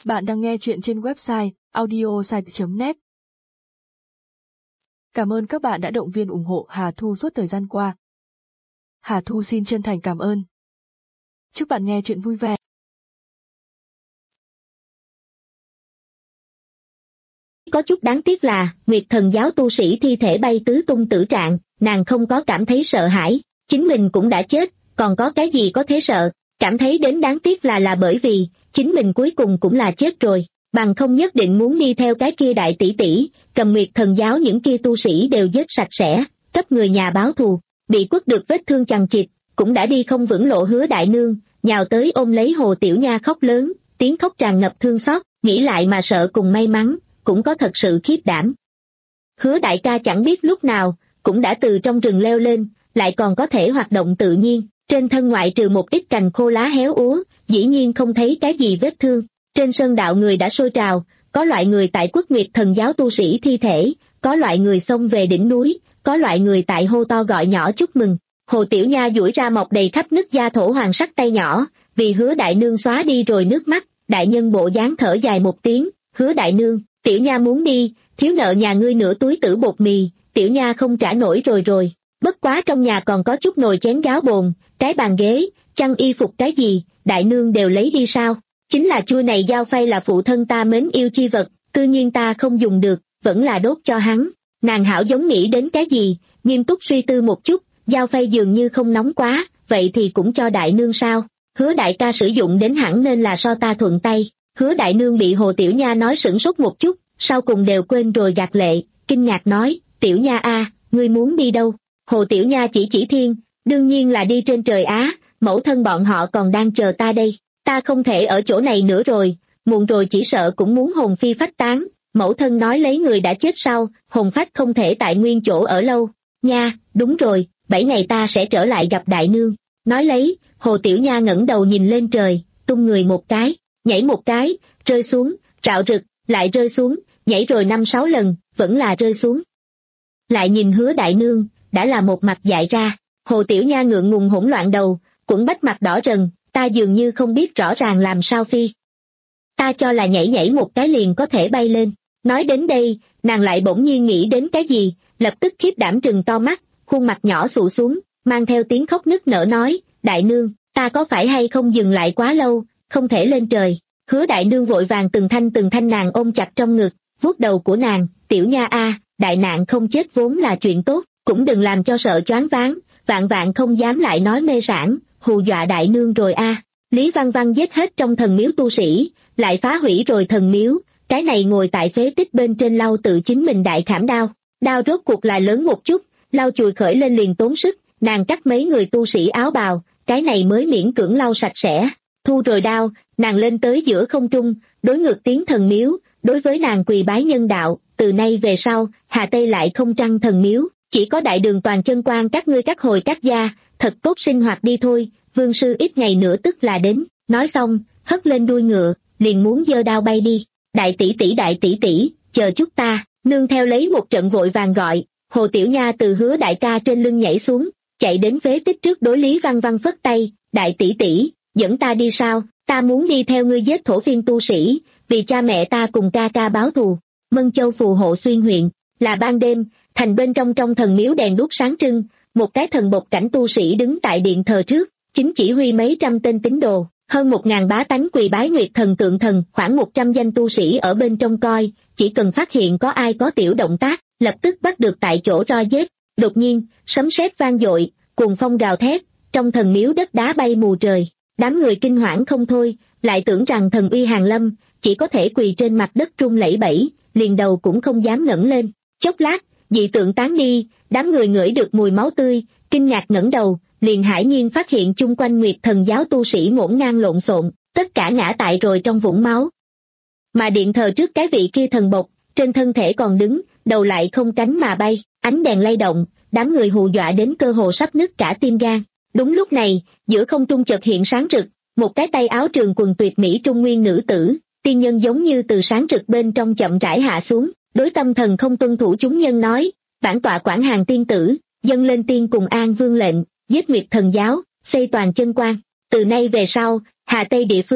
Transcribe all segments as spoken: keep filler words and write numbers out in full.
Bạn đang nghe chuyện trên website audiosite chấm net. Cảm ơn các bạn đã động viên ủng hộ Hà Thu suốt thời gian qua. Hà Thu xin chân thành cảm ơn. Chúc bạn nghe chuyện vui vẻ. Có chút đáng tiếc là, Nguyệt Thần giáo tu sĩ thi thể bay tứ tung tử trạng, nàng không có cảm thấy sợ hãi, chính mình cũng đã chết, còn có cái gì có thể sợ, cảm thấy đến đáng tiếc là là bởi vì, chính mình cuối cùng cũng là chết rồi, bằng không nhất định muốn đi theo cái kia đại tỷ tỷ, cầm Nguyệt Thần giáo những kia tu sĩ đều giết sạch sẽ, cấp người nhà báo thù, bị quất được vết thương chằng chịt, cũng đã đi không vững lộ Hứa đại nương, nhào tới ôm lấy Hồ Tiểu Nha khóc lớn, tiếng khóc tràn ngập thương xót, nghĩ lại mà sợ cùng may mắn, cũng có thật sự khiếp đảm. Hứa đại ca chẳng biết lúc nào, cũng đã từ trong rừng leo lên, lại còn có thể hoạt động tự nhiên, trên thân ngoại trừ một ít cành khô lá héo úa, dĩ nhiên không thấy cái gì vết thương. Trên sơn đạo người đã sôi trào, có loại người tại Quốc Nguyệt Thần giáo tu sĩ thi thể, có loại người xông về đỉnh núi, có loại người tại hô to gọi nhỏ chúc mừng. Hồ Tiểu Nha duỗi ra mọc đầy khắp nứt da thổ hoàng sắc tay nhỏ, vì Hứa đại nương xóa đi rồi nước mắt, đại nhân bộ dáng thở dài một tiếng, Hứa đại nương, Tiểu Nha muốn đi, thiếu nợ nhà ngươi nửa túi tử bột mì, Tiểu Nha không trả nổi rồi rồi, bất quá trong nhà còn có chút nồi chén gáo bồn, cái bàn ghế, chăn y phục cái gì, đại nương đều lấy đi sao? Chính là chuôi này dao phay là phụ thân ta mến yêu chi vật, tự nhiên ta không dùng được, vẫn là đốt cho hắn. Nàng hảo giống nghĩ đến cái gì, nghiêm túc suy tư một chút, dao phay dường như không nóng quá, vậy thì cũng cho đại nương sao? Hứa đại ca sử dụng đến hẳn nên là so ta thuận tay. Hứa đại nương bị Hồ Tiểu Nha nói sửng sốt một chút, sau cùng đều quên rồi gạt lệ, kinh ngạc nói, Tiểu Nha a, ngươi muốn đi đâu? Hồ Tiểu Nha chỉ chỉ thiên, đương nhiên là đi trên trời Á, mẫu thân bọn họ còn đang chờ ta đây, ta không thể ở chỗ này nữa rồi, muộn rồi chỉ sợ cũng muốn hồn phi phách tán, mẫu thân nói lấy người đã chết sau, hồn phách không thể tại nguyên chỗ ở lâu, nha, đúng rồi, bảy ngày ta sẽ trở lại gặp đại nương, nói lấy, Hồ Tiểu Nha ngẩng đầu nhìn lên trời, tung người một cái, nhảy một cái, rơi xuống, rạo rực, lại rơi xuống, nhảy rồi năm sáu lần, vẫn là rơi xuống. Lại nhìn Hứa đại nương, đã là một mặt dại ra, Hồ Tiểu Nha ngượng ngùng hỗn loạn đầu, quẫn bách mặt đỏ rần, ta dường như không biết rõ ràng làm sao phi. Ta cho là nhảy nhảy một cái liền có thể bay lên. Nói đến đây, nàng lại bỗng nhiên nghĩ đến cái gì, lập tức khiếp đảm trừng to mắt, khuôn mặt nhỏ xụ xuống, mang theo tiếng khóc nức nở nói, đại nương, ta có phải hay không dừng lại quá lâu, không thể lên trời. Hứa đại nương vội vàng từng thanh từng thanh nàng ôm chặt trong ngực, vuốt đầu của nàng, Tiểu Nha a, đại nạn không chết vốn là chuyện tốt, cũng đừng làm cho sợ choáng váng, vạn vạn không dám lại nói mê sảng, hù dọa đại nương rồi a. Lý Văn Văn giết hết trong thần miếu tu sĩ, lại phá hủy rồi thần miếu, cái này ngồi tại phế tích bên trên lau tự chính mình đại khảm đao, đao rốt cuộc là lớn một chút, lau chùi khởi lên liền tốn sức, nàng cắt mấy người tu sĩ áo bào, cái này mới miễn cưỡng lau sạch sẽ. Thu rồi đao, nàng lên tới giữa không trung, đối ngược tiếng thần miếu, đối với nàng quỳ bái nhân đạo, từ nay về sau, Hà Tây lại không trăng thần miếu, chỉ có đại đường toàn chân quan các ngươi các hồi các gia, thật tốt sinh hoạt đi thôi, vương sư ít ngày nữa tức là đến, nói xong, hất lên đuôi ngựa, liền muốn giơ đao bay đi, đại tỷ tỷ đại tỷ tỷ, chờ chút ta, nương theo lấy một trận vội vàng gọi, Hồ Tiểu Nha từ Hứa đại ca trên lưng nhảy xuống, chạy đến phế tích trước đối Lý Văn Văn phất tay, đại tỷ tỷ, dẫn ta đi sao, ta muốn đi theo ngươi giết thổ phiên tu sĩ, vì cha mẹ ta cùng ca ca báo thù. Mân Châu phù hộ xuyên huyện, là ban đêm, thành bên trong trong thần miếu đèn đuốc sáng trưng, một cái thần bộc cảnh tu sĩ đứng tại điện thờ trước, chính chỉ huy mấy trăm tên tín đồ, hơn một ngàn bá tánh quỳ bái Nguyệt Thần tượng thần, khoảng một trăm danh tu sĩ ở bên trong coi, chỉ cần phát hiện có ai có tiểu động tác, lập tức bắt được tại chỗ roi giết. Đột nhiên, sấm sét vang dội, cuồng phong gào thét, trong thần miếu đất đá bay mù trời, đám người kinh hoảng không thôi, lại tưởng rằng thần uy hàng lâm, chỉ có thể quỳ trên mặt đất run lẩy bẩy, liền đầu cũng không dám ngẩng lên. Chốc lát, dị tượng tán đi, đám người ngửi được mùi máu tươi, kinh ngạc ngẩng đầu, liền hải nhiên phát hiện chung quanh Nguyệt Thần giáo tu sĩ ngổn ngang lộn xộn, tất cả ngã tại rồi trong vũng máu. Mà điện thờ trước cái vị kia thần bộc, trên thân thể còn đứng, đầu lại không cánh mà bay, ánh đèn lay động, đám người hù dọa đến cơ hồ sắp nứt cả tim gan. Đúng lúc này, giữa không trung chợt hiện sáng rực, một cái tay áo trường quần tuyệt mỹ trung nguyên nữ tử, tiên nhân giống như từ sáng rực bên trong chậm rãi hạ xuống, đối tâm thần không tuân thủ chúng nhân nói, bản tọa quản hàng tiên tử, dâng lên tiên cùng an vương lệnh, giết Nguyệt Thần giáo, xây toàn chân quan. Từ nay về sau, Hà Tây địa phương,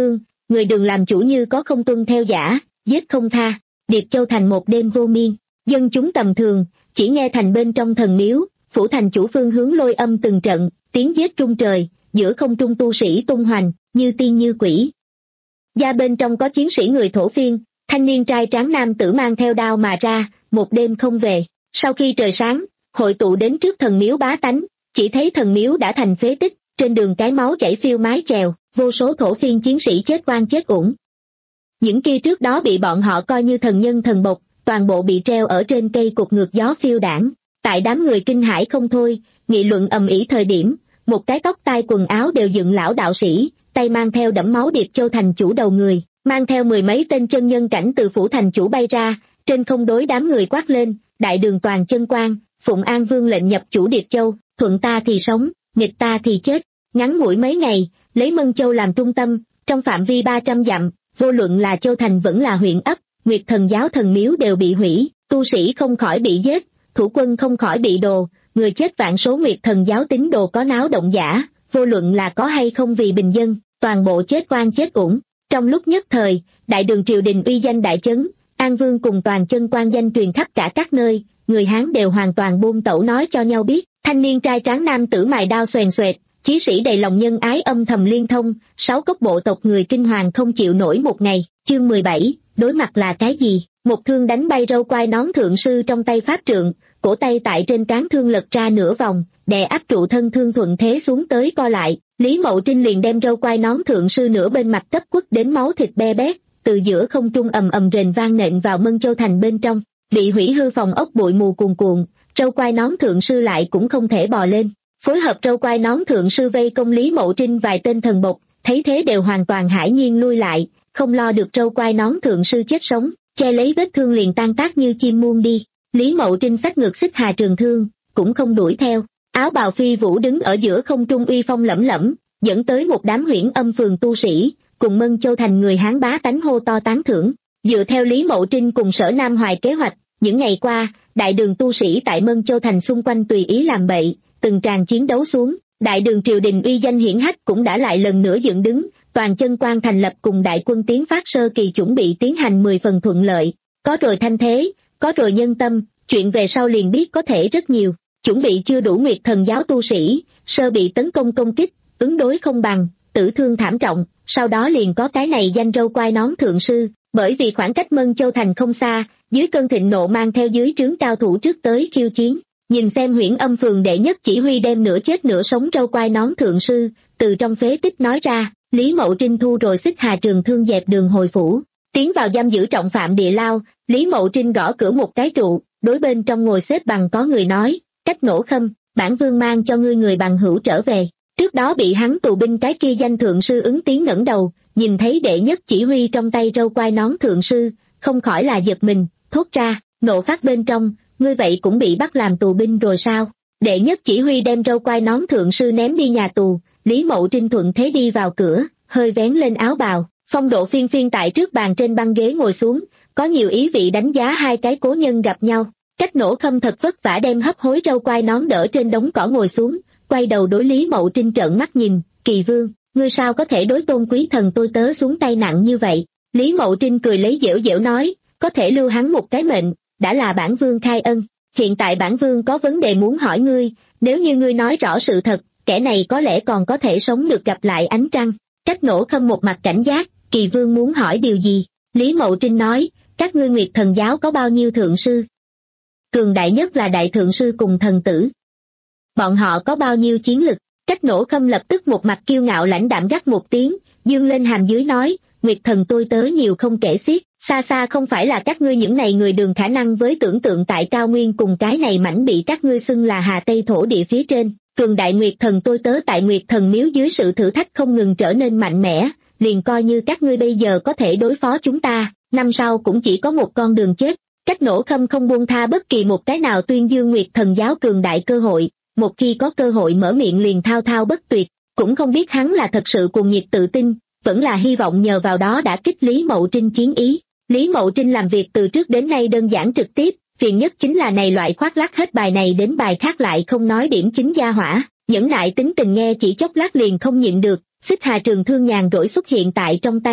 người đừng làm chủ như có không tuân theo giả, giết không tha. Điệp Châu thành một đêm vô miên, dân chúng tầm thường, chỉ nghe thành bên trong thần miếu, phủ thành chủ phương hướng lôi âm từng trận, tiếng giết trung trời, giữa không trung tu sĩ tung hoành, như tiên như quỷ. Gia bên trong có chiến sĩ người thổ phiên, thanh niên trai tráng nam tử mang theo đao mà ra, một đêm không về. Sau khi trời sáng, hội tụ đến trước thần miếu bá tánh, chỉ thấy thần miếu đã thành phế tích, trên đường cái máu chảy phiêu mái chèo, vô số thổ phiên chiến sĩ chết oan chết uổng. Những kia trước đó bị bọn họ coi như thần nhân thần bộc, toàn bộ bị treo ở trên cây cột ngược gió phiêu đảng. Tại đám người kinh hãi không thôi, nghị luận ầm ĩ thời điểm, một cái tóc tai quần áo đều dựng lão đạo sĩ, tay mang theo đẫm máu Điệp Châu thành chủ đầu người, mang theo mười mấy tên chân nhân cảnh từ phủ thành chủ bay ra, trên không đối đám người quát lên, đại đường toàn chân quan, phụng An Vương lệnh nhập chủ Điệp Châu, thuận ta thì sống, nghịch ta thì chết. Ngắn ngủi mấy ngày, lấy Mân Châu làm trung tâm, trong phạm vi ba trăm dặm, vô luận là châu thành vẫn là huyện ấp, Nguyệt Thần giáo thần miếu đều bị hủy, tu sĩ không khỏi bị giết, thủ quân không khỏi bị đồ, người chết vạn số. Nguyệt Thần giáo tín đồ có náo động giả, vô luận là có hay không vì bình dân, toàn bộ chết oan chết uổng. Trong lúc nhất thời, đại đường triều đình uy danh đại chấn, An Vương cùng toàn chân quan danh truyền khắp cả các nơi, người Hán đều hoàn toàn buông tẩu nói cho nhau biết, thanh niên trai tráng nam tử mài đao xoèn xoẹt, chí sĩ đầy lòng nhân ái âm thầm liên thông, sáu cốc bộ tộc người kinh hoàng không chịu nổi một ngày. Chương mười bảy, đối mặt là cái gì? Một thương đánh bay râu quai nón thượng sư trong tay pháp trượng, cổ tay tại trên cán thương lật ra nửa vòng, đè áp trụ thân thương thuận thế xuống tới co lại. Lý Mậu Trinh liền đem râu quai nón thượng sư nửa bên mặt cấp quất đến máu thịt be bét, từ giữa không trung ầm ầm rền vang nện vào Mân Châu thành bên trong, bị hủy hư phòng ốc bụi mù cuồn cuộn, râu quai nón thượng sư lại cũng không thể bò lên. Phối hợp râu quai nón thượng sư vây công Lý Mậu Trinh vài tên thần bộc, thấy thế đều hoàn toàn hãi nhiên lui lại, không lo được râu quai nón thượng sư chết sống, che lấy vết thương liền tan tác như chim muôn đi. Lý Mậu Trinh xách ngược xích hà trường thương, cũng không đuổi theo. Áo bào phi vũ đứng ở giữa không trung uy phong lẫm lẫm, dẫn tới một đám huyễn âm phường tu sĩ, cùng Mân Châu thành người Hán bá tánh hô to tán thưởng. Dựa theo Lý Mậu Trinh cùng Sở Nam Hoài kế hoạch, những ngày qua, đại đường tu sĩ tại Mân Châu thành xung quanh tùy ý làm bậy, từng tràng chiến đấu xuống, đại đường triều đình uy danh hiển hách cũng đã lại lần nữa dựng đứng, toàn chân quan thành lập cùng đại quân tiến phát sơ kỳ chuẩn bị tiến hành mười phần thuận lợi, có rồi thanh thế, có rồi nhân tâm, chuyện về sau liền biết có thể rất nhiều. Chuẩn bị chưa đủ Nguyệt Thần giáo tu sĩ, sơ bị tấn công công kích, ứng đối không bằng, tử thương thảm trọng, sau đó liền có cái này danh râu quai nón thượng sư, bởi vì khoảng cách Mân Châu thành không xa, dưới cơn thịnh nộ mang theo dưới trướng cao thủ trước tới khiêu chiến. Nhìn xem huyễn âm phường đệ nhất chỉ huy đem nửa chết nửa sống râu quai nón thượng sư, từ trong phế tích nói ra, Lý Mậu Trinh thu rồi xích hà trường thương dẹp đường hồi phủ, tiến vào giam giữ trọng phạm địa lao. Lý Mậu Trinh gõ cửa một cái trụ, đối bên trong ngồi xếp bằng có người nói, Cách Nổ Khâm, bản vương mang cho ngươi người bằng hữu trở về. Trước đó bị hắn tù binh cái kia danh thượng sư ứng tiếng ngẩng đầu, nhìn thấy đệ nhất chỉ huy trong tay râu quai nón thượng sư, không khỏi là giật mình, thốt ra, nộ phát bên trong, ngươi vậy cũng bị bắt làm tù binh rồi sao? Đệ nhất chỉ huy đem râu quai nón thượng sư ném đi nhà tù, Lý Mậu Trinh thuận thế đi vào cửa, hơi vén lên áo bào, phong độ phiên phiên tại trước bàn trên băng ghế ngồi xuống, có nhiều ý vị đánh giá hai cái cố nhân gặp nhau. Cách Nổ Khâm thật vất vả đem hấp hối râu quai nón đỡ trên đống cỏ ngồi xuống, quay đầu đối Lý Mậu Trinh trợn mắt nhìn, Kỳ Vương, ngươi sao có thể đối tôn quý thần tôi tớ xuống tay nặng như vậy? Lý Mậu Trinh cười lấy dễu dễu nói, có thể lưu hắn một cái mệnh, đã là bản vương khai ân, hiện tại bản vương có vấn đề muốn hỏi ngươi, nếu như ngươi nói rõ sự thật, kẻ này có lẽ còn có thể sống được gặp lại ánh trăng. Cách Nổ Khâm một mặt cảnh giác, Kỳ Vương muốn hỏi điều gì? Lý Mậu Trinh nói, các ngươi Nguyệt Thần giáo có bao nhiêu thượng sư? Cường đại nhất là đại thượng sư cùng thần tử. Bọn họ có bao nhiêu chiến lực? Cách Nổ Khâm lập tức một mặt kiêu ngạo lãnh đạm gắt một tiếng, dương lên hàm dưới nói, Nguyệt Thần tôi tớ nhiều không kể xiết, xa xa không phải là các ngươi những này người đường khả năng với tưởng tượng tại cao nguyên cùng cái này mảnh bị các ngươi xưng là Hà Tây thổ địa phía trên. Cường đại Nguyệt Thần tôi tớ tại Nguyệt Thần miếu dưới sự thử thách không ngừng trở nên mạnh mẽ, liền coi như các ngươi bây giờ có thể đối phó chúng ta, năm sau cũng chỉ có một con đường chết. Cách Nổ Khâm không buông tha bất kỳ một cái nào tuyên dương Nguyệt Thần giáo cường đại cơ hội, một khi có cơ hội mở miệng liền thao thao bất tuyệt, cũng không biết hắn là thật sự cuồng nhiệt tự tin, vẫn là hy vọng nhờ vào đó đã kích Lý Mậu Trinh chiến ý. Lý Mậu Trinh làm việc từ trước đến nay đơn giản trực tiếp, phiền nhất chính là này loại khoác lác hết bài này đến bài khác lại không nói điểm chính gia hỏa, nhẫn nại tính tình nghe chỉ chốc lát liền không nhịn được, xích hà trường thương nhàn rỗi xuất hiện tại trong tay,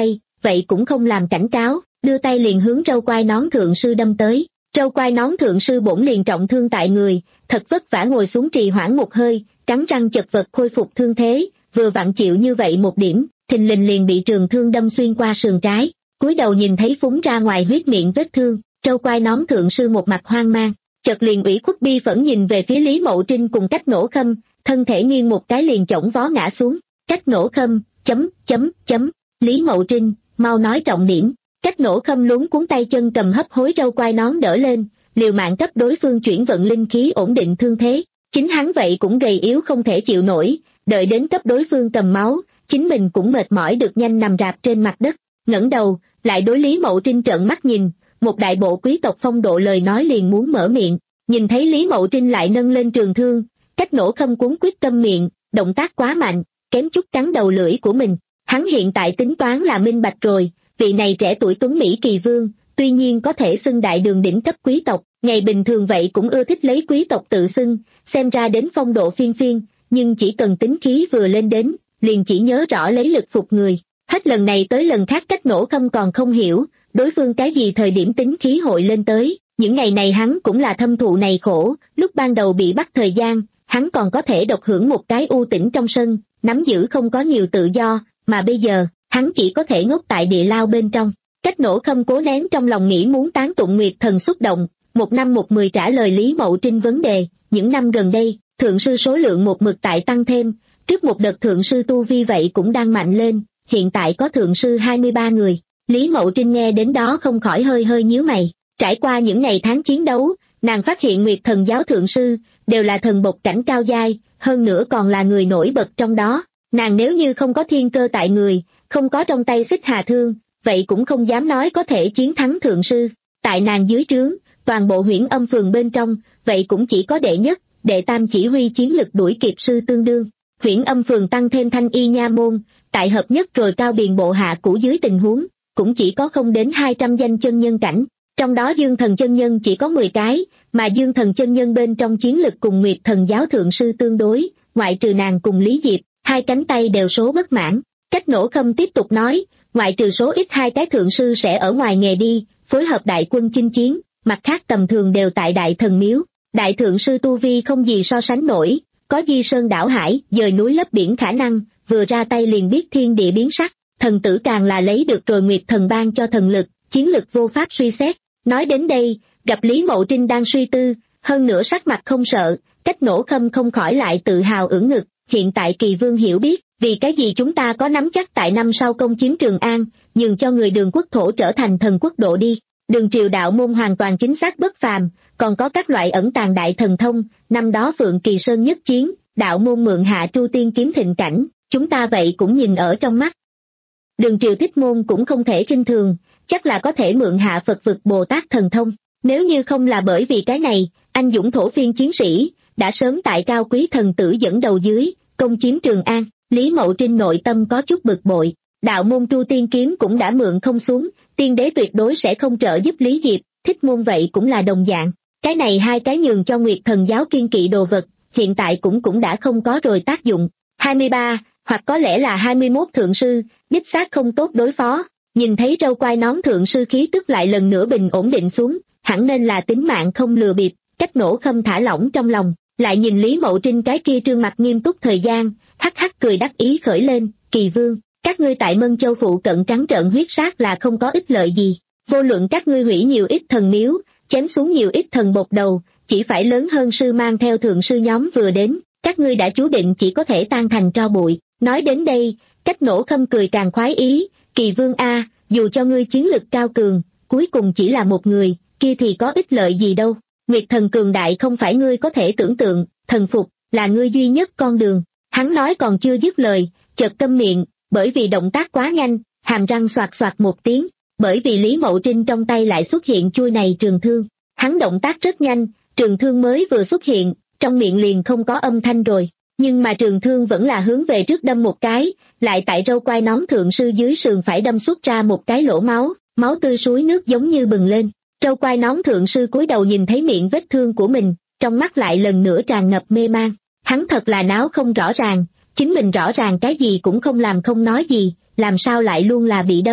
vậy cũng không làm cảnh cáo, đưa tay liền hướng râu quai nón thượng sư đâm tới. Râu quai nón thượng sư bổn liền trọng thương tại người, thật vất vả ngồi xuống trì hoãn một hơi, cắn răng chật vật khôi phục thương thế, vừa vặn chịu như vậy một điểm, thình lình liền bị trường thương đâm xuyên qua sườn trái, cúi đầu nhìn thấy phúng ra ngoài huyết miệng vết thương, râu quai nón thượng sư một mặt hoang mang, chợt liền ủy khuất bi phẫn nhìn về phía Lý Mậu Trinh cùng Cách Nổ Khâm, thân thể nghiêng một cái liền chổng vó ngã xuống. Cách Nổ Khâm, chấm, chấm, chấm, Lý Mậu Trinh, mau nói trọng điểm. Cách Nổ Khâm luống cuốn tay chân cầm hấp hối râu quai nón đỡ lên, liều mạng cấp đối phương chuyển vận linh khí ổn định thương thế. Chính hắn vậy cũng gầy yếu không thể chịu nổi, đợi đến cấp đối phương cầm máu, chính mình cũng mệt mỏi được nhanh nằm rạp trên mặt đất, ngẩng đầu, lại đối Lý Mậu Trinh trợn mắt nhìn, một đại bộ quý tộc phong độ lời nói liền muốn mở miệng, nhìn thấy Lý Mậu Trinh lại nâng lên trường thương, Cách Nổ Khâm cuốn quyết câm miệng, động tác quá mạnh, kém chút cắn đầu lưỡi của mình. Hắn hiện tại tính toán là minh bạch rồi, vị này trẻ tuổi tuấn Mỹ kỳ vương, tuy nhiên có thể xưng đại đường đỉnh cấp quý tộc, ngày bình thường vậy cũng ưa thích lấy quý tộc tự xưng, xem ra đến phong độ phiên phiên, nhưng chỉ cần tính khí vừa lên đến, liền chỉ nhớ rõ lấy lực phục người. Hết lần này tới lần khác Cách Nổ Khâm còn không hiểu, đối phương cái gì thời điểm tính khí hội lên tới, những ngày này hắn cũng là thâm thụ này khổ, lúc ban đầu bị bắt thời gian, hắn còn có thể độc hưởng một cái u tĩnh trong sân, nắm giữ không có nhiều tự do, mà bây giờ, hắn chỉ có thể ngốc tại địa lao bên trong. Cách Nổ Khâm cố nén trong lòng nghĩ muốn tán tụng Nguyệt Thần xúc động, một năm một mười trả lời Lý Mậu Trinh vấn đề, những năm gần đây, thượng sư số lượng một mực tại tăng thêm, trước một đợt thượng sư tu vi vậy cũng đang mạnh lên, hiện tại có thượng sư hai mươi ba người. Lý Mậu Trinh nghe đến đó không khỏi hơi hơi nhíu mày, trải qua những ngày tháng chiến đấu, nàng phát hiện Nguyệt Thần giáo thượng sư, đều là thần bộc cảnh cao giai, hơn nữa còn là người nổi bật trong đó, nàng nếu như không có thiên cơ tại người, không có trong tay xích hà thương, vậy cũng không dám nói có thể chiến thắng thượng sư. Tại nàng dưới trướng, toàn bộ Huyễn Âm phường bên trong, vậy cũng chỉ có đệ nhất, đệ tam chỉ huy chiến lực đuổi kịp sư tương đương. Huyễn Âm phường tăng thêm Thanh Y nha môn, tại hợp nhất rồi cao biền bộ hạ cũ dưới tình huống, cũng chỉ có không đến hai trăm danh chân nhân cảnh. Trong đó Dương Thần chân nhân chỉ có mười cái, mà Dương Thần chân nhân bên trong chiến lực cùng Nguyệt Thần giáo thượng sư tương đối, ngoại trừ nàng cùng Lý Diệp, hai cánh tay đều số bất mãn. Cách Nổ Khâm tiếp tục nói, ngoại trừ số ít hai cái thượng sư sẽ ở ngoài nghề đi, phối hợp đại quân chinh chiến, mặt khác tầm thường đều tại đại thần miếu. Đại thượng sư tu vi không gì so sánh nổi, có di sơn đảo hải, dời núi lấp biển khả năng, vừa ra tay liền biết thiên địa biến sắc, thần tử càng là lấy được rồi Nguyệt Thần ban cho thần lực, chiến lực vô pháp suy xét. Nói đến đây, gặp Lý Mậu Trinh đang suy tư, hơn nữa sắc mặt không sợ, Cách Nổ Khâm không khỏi lại tự hào ưỡn ngực, hiện tại Kỳ Vương hiểu biết, vì cái gì chúng ta có nắm chắc tại năm sau công chiếm Trường An, nhường cho người Đường quốc thổ trở thành thần quốc độ đi. Đường triều đạo môn hoàn toàn chính xác bất phàm, còn có các loại ẩn tàng đại thần thông, năm đó Phượng Kỳ Sơn nhất chiến, đạo môn mượn hạ Tru Tiên kiếm thịnh cảnh, chúng ta vậy cũng nhìn ở trong mắt. Đường triều thích môn cũng không thể khinh thường, chắc là có thể mượn hạ Phật vực Bồ Tát thần thông, nếu như không là bởi vì cái này, anh dũng thổ phiên chiến sĩ, đã sớm tại cao quý thần tử dẫn đầu dưới, công chiếm Trường An. Lý Mậu Trinh nội tâm có chút bực bội, đạo môn Tru Tiên kiếm cũng đã mượn không xuống, tiên đế tuyệt đối sẽ không trợ giúp Lý Diệp, thích môn vậy cũng là đồng dạng. Cái này hai cái nhường cho Nguyệt Thần giáo kiên kỵ đồ vật, hiện tại cũng cũng đã không có rồi tác dụng. hai mươi ba, hoặc có lẽ là hai mươi mốt thượng sư, đích xác không tốt đối phó. Nhìn thấy râu quai nón thượng sư khí tức lại lần nữa bình ổn định xuống, hẳn nên là tính mạng không lừa bịp. Cách Nổ Khâm thả lỏng trong lòng, lại nhìn Lý Mậu Trinh cái kia trương mặt nghiêm túc thời gian, hắc hắc cười đắc ý khởi lên, Kỳ Vương, các ngươi tại Mân Châu phụ cận trắng trợn huyết sát là không có ích lợi gì, vô luận các ngươi hủy nhiều ít thần miếu, chém xuống nhiều ít thần bột đầu, chỉ phải lớn hơn sư mang theo thượng sư nhóm vừa đến, các ngươi đã chú định chỉ có thể tan thành tro bụi. Nói đến đây, Cách Nổ Khâm cười càng khoái ý, Kỳ Vương a, dù cho ngươi chiến lực cao cường, cuối cùng chỉ là một người, kia thì có ích lợi gì đâu. Nguyệt Thần cường đại không phải ngươi có thể tưởng tượng, thần phục là ngươi duy nhất con đường. Hắn nói còn chưa dứt lời, chợt câm miệng, bởi vì động tác quá nhanh, hàm răng xoạt xoạt một tiếng, bởi vì Lý Mậu Trinh trong tay lại xuất hiện chuôi này trường thương. Hắn động tác rất nhanh, trường thương mới vừa xuất hiện, trong miệng liền không có âm thanh rồi, nhưng mà trường thương vẫn là hướng về trước đâm một cái, lại tại râu quai nón thượng sư dưới sườn phải đâm xuất ra một cái lỗ máu, máu tươi suối nước giống như bừng lên. Râu quai nón thượng sư cúi đầu nhìn thấy miệng vết thương của mình, trong mắt lại lần nữa tràn ngập mê man. Hắn thật là náo không rõ ràng, chính mình rõ ràng cái gì cũng không làm không nói gì, làm sao lại luôn là bị đâm.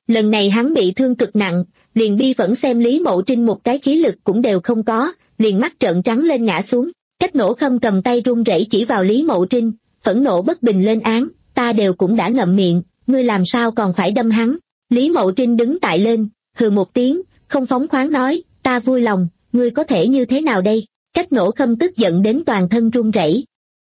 Lần này hắn bị thương cực nặng, liền bi vẫn xem Lý Mậu Trinh một cái khí lực cũng đều không có, liền mắt trợn trắng lên ngã xuống. Cách Nổ Khâm cầm tay run rẩy chỉ vào Lý Mậu Trinh, phẫn nộ bất bình lên án, ta đều cũng đã ngậm miệng, ngươi làm sao còn phải đâm hắn. Lý Mậu Trinh đứng tại lên, hừ một tiếng, không phóng khoáng nói, ta vui lòng, ngươi có thể như thế nào đây? Cách Nổ Khâm tức giận đến toàn thân run rẩy.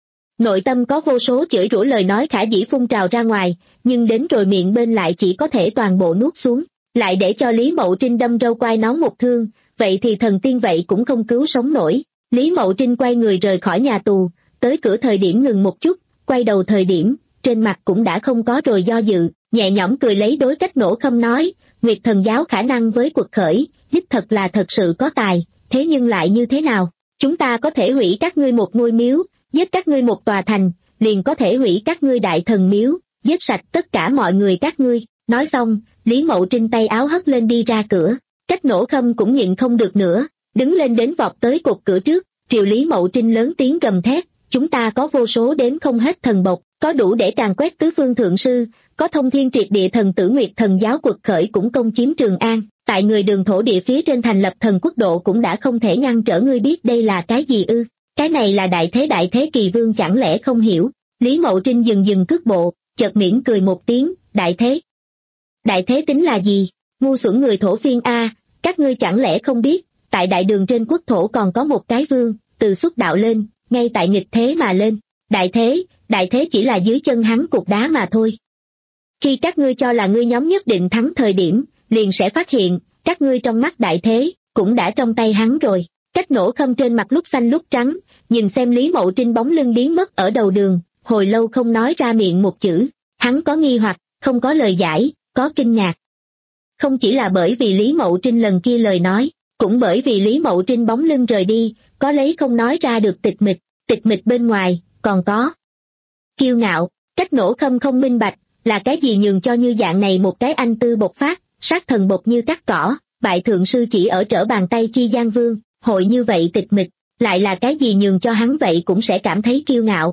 Nội tâm có vô số chửi rủa lời nói khả dĩ phun trào ra ngoài, nhưng đến rồi miệng bên lại chỉ có thể toàn bộ nuốt xuống, lại để cho Lý Mậu Trinh đâm râu quai nón một thương, vậy thì thần tiên vậy cũng không cứu sống nổi. Lý Mậu Trinh quay người rời khỏi nhà tù, tới cửa thời điểm ngừng một chút, quay đầu thời điểm, trên mặt cũng đã không có rồi do dự, nhẹ nhõm cười lấy đối Cách Nổ Khâm nói, Nguyệt Thần giáo khả năng với cuộc khởi, đích thật là thật sự có tài, thế nhưng lại như thế nào? Chúng ta có thể hủy các ngươi một ngôi miếu, giết các ngươi một tòa thành, liền có thể hủy các ngươi đại thần miếu, giết sạch tất cả mọi người các ngươi. Nói xong, Lý Mậu Trinh tay áo hất lên đi ra cửa, Cách Nổ Khâm cũng nhịn không được nữa, đứng lên đến vọt tới cột cửa trước, triều Lý Mậu Trinh lớn tiếng gầm thét, chúng ta có vô số đến không hết thần bộc, có đủ để càn quét tứ phương thượng sư, có thông thiên triệt địa thần tử Nguyệt Thần giáo quật khởi cũng công chiếm Trường An, tại người đường thổ địa phía trên thành lập thần quốc độ cũng đã không thể ngăn trở, ngươi biết đây là cái gì ư? Cái này là đại thế đại thế kỳ vương chẳng lẽ không hiểu? Lý Mậu Trinh dừng dừng cước bộ, chợt mỉm cười một tiếng, đại thế. Đại thế tính là gì? Ngu xuẩn người thổ phiên a, các ngươi chẳng lẽ không biết, tại đại đường trên quốc thổ còn có một cái vương, từ xuất đạo lên, ngay tại nghịch thế mà lên. Đại thế, đại thế chỉ là dưới chân hắn cục đá mà thôi. Khi các ngươi cho là ngươi nhóm nhất định thắng thời điểm, liền sẽ phát hiện, các ngươi trong mắt đại thế, cũng đã trong tay hắn rồi. Cách Nổ Khâm trên mặt lúc xanh lúc trắng, nhìn xem Lý Mậu Trinh bóng lưng biến mất ở đầu đường, hồi lâu không nói ra miệng một chữ. Hắn có nghi hoặc, không có lời giải, có kinh ngạc. Không chỉ là bởi vì Lý Mậu Trinh lần kia lời nói, cũng bởi vì Lý Mậu Trinh bóng lưng rời đi, có lấy không nói ra được tịch mịch, tịch mịch bên ngoài, còn có kiêu ngạo. Cách Nổ Khâm không minh bạch, là cái gì nhường cho như dạng này một cái anh tư bộc phát, sát thần bộc như cắt cỏ, bại thượng sư chỉ ở trở bàn tay chi Giang Vương, hội như vậy tịch mịch, lại là cái gì nhường cho hắn vậy cũng sẽ cảm thấy kiêu ngạo.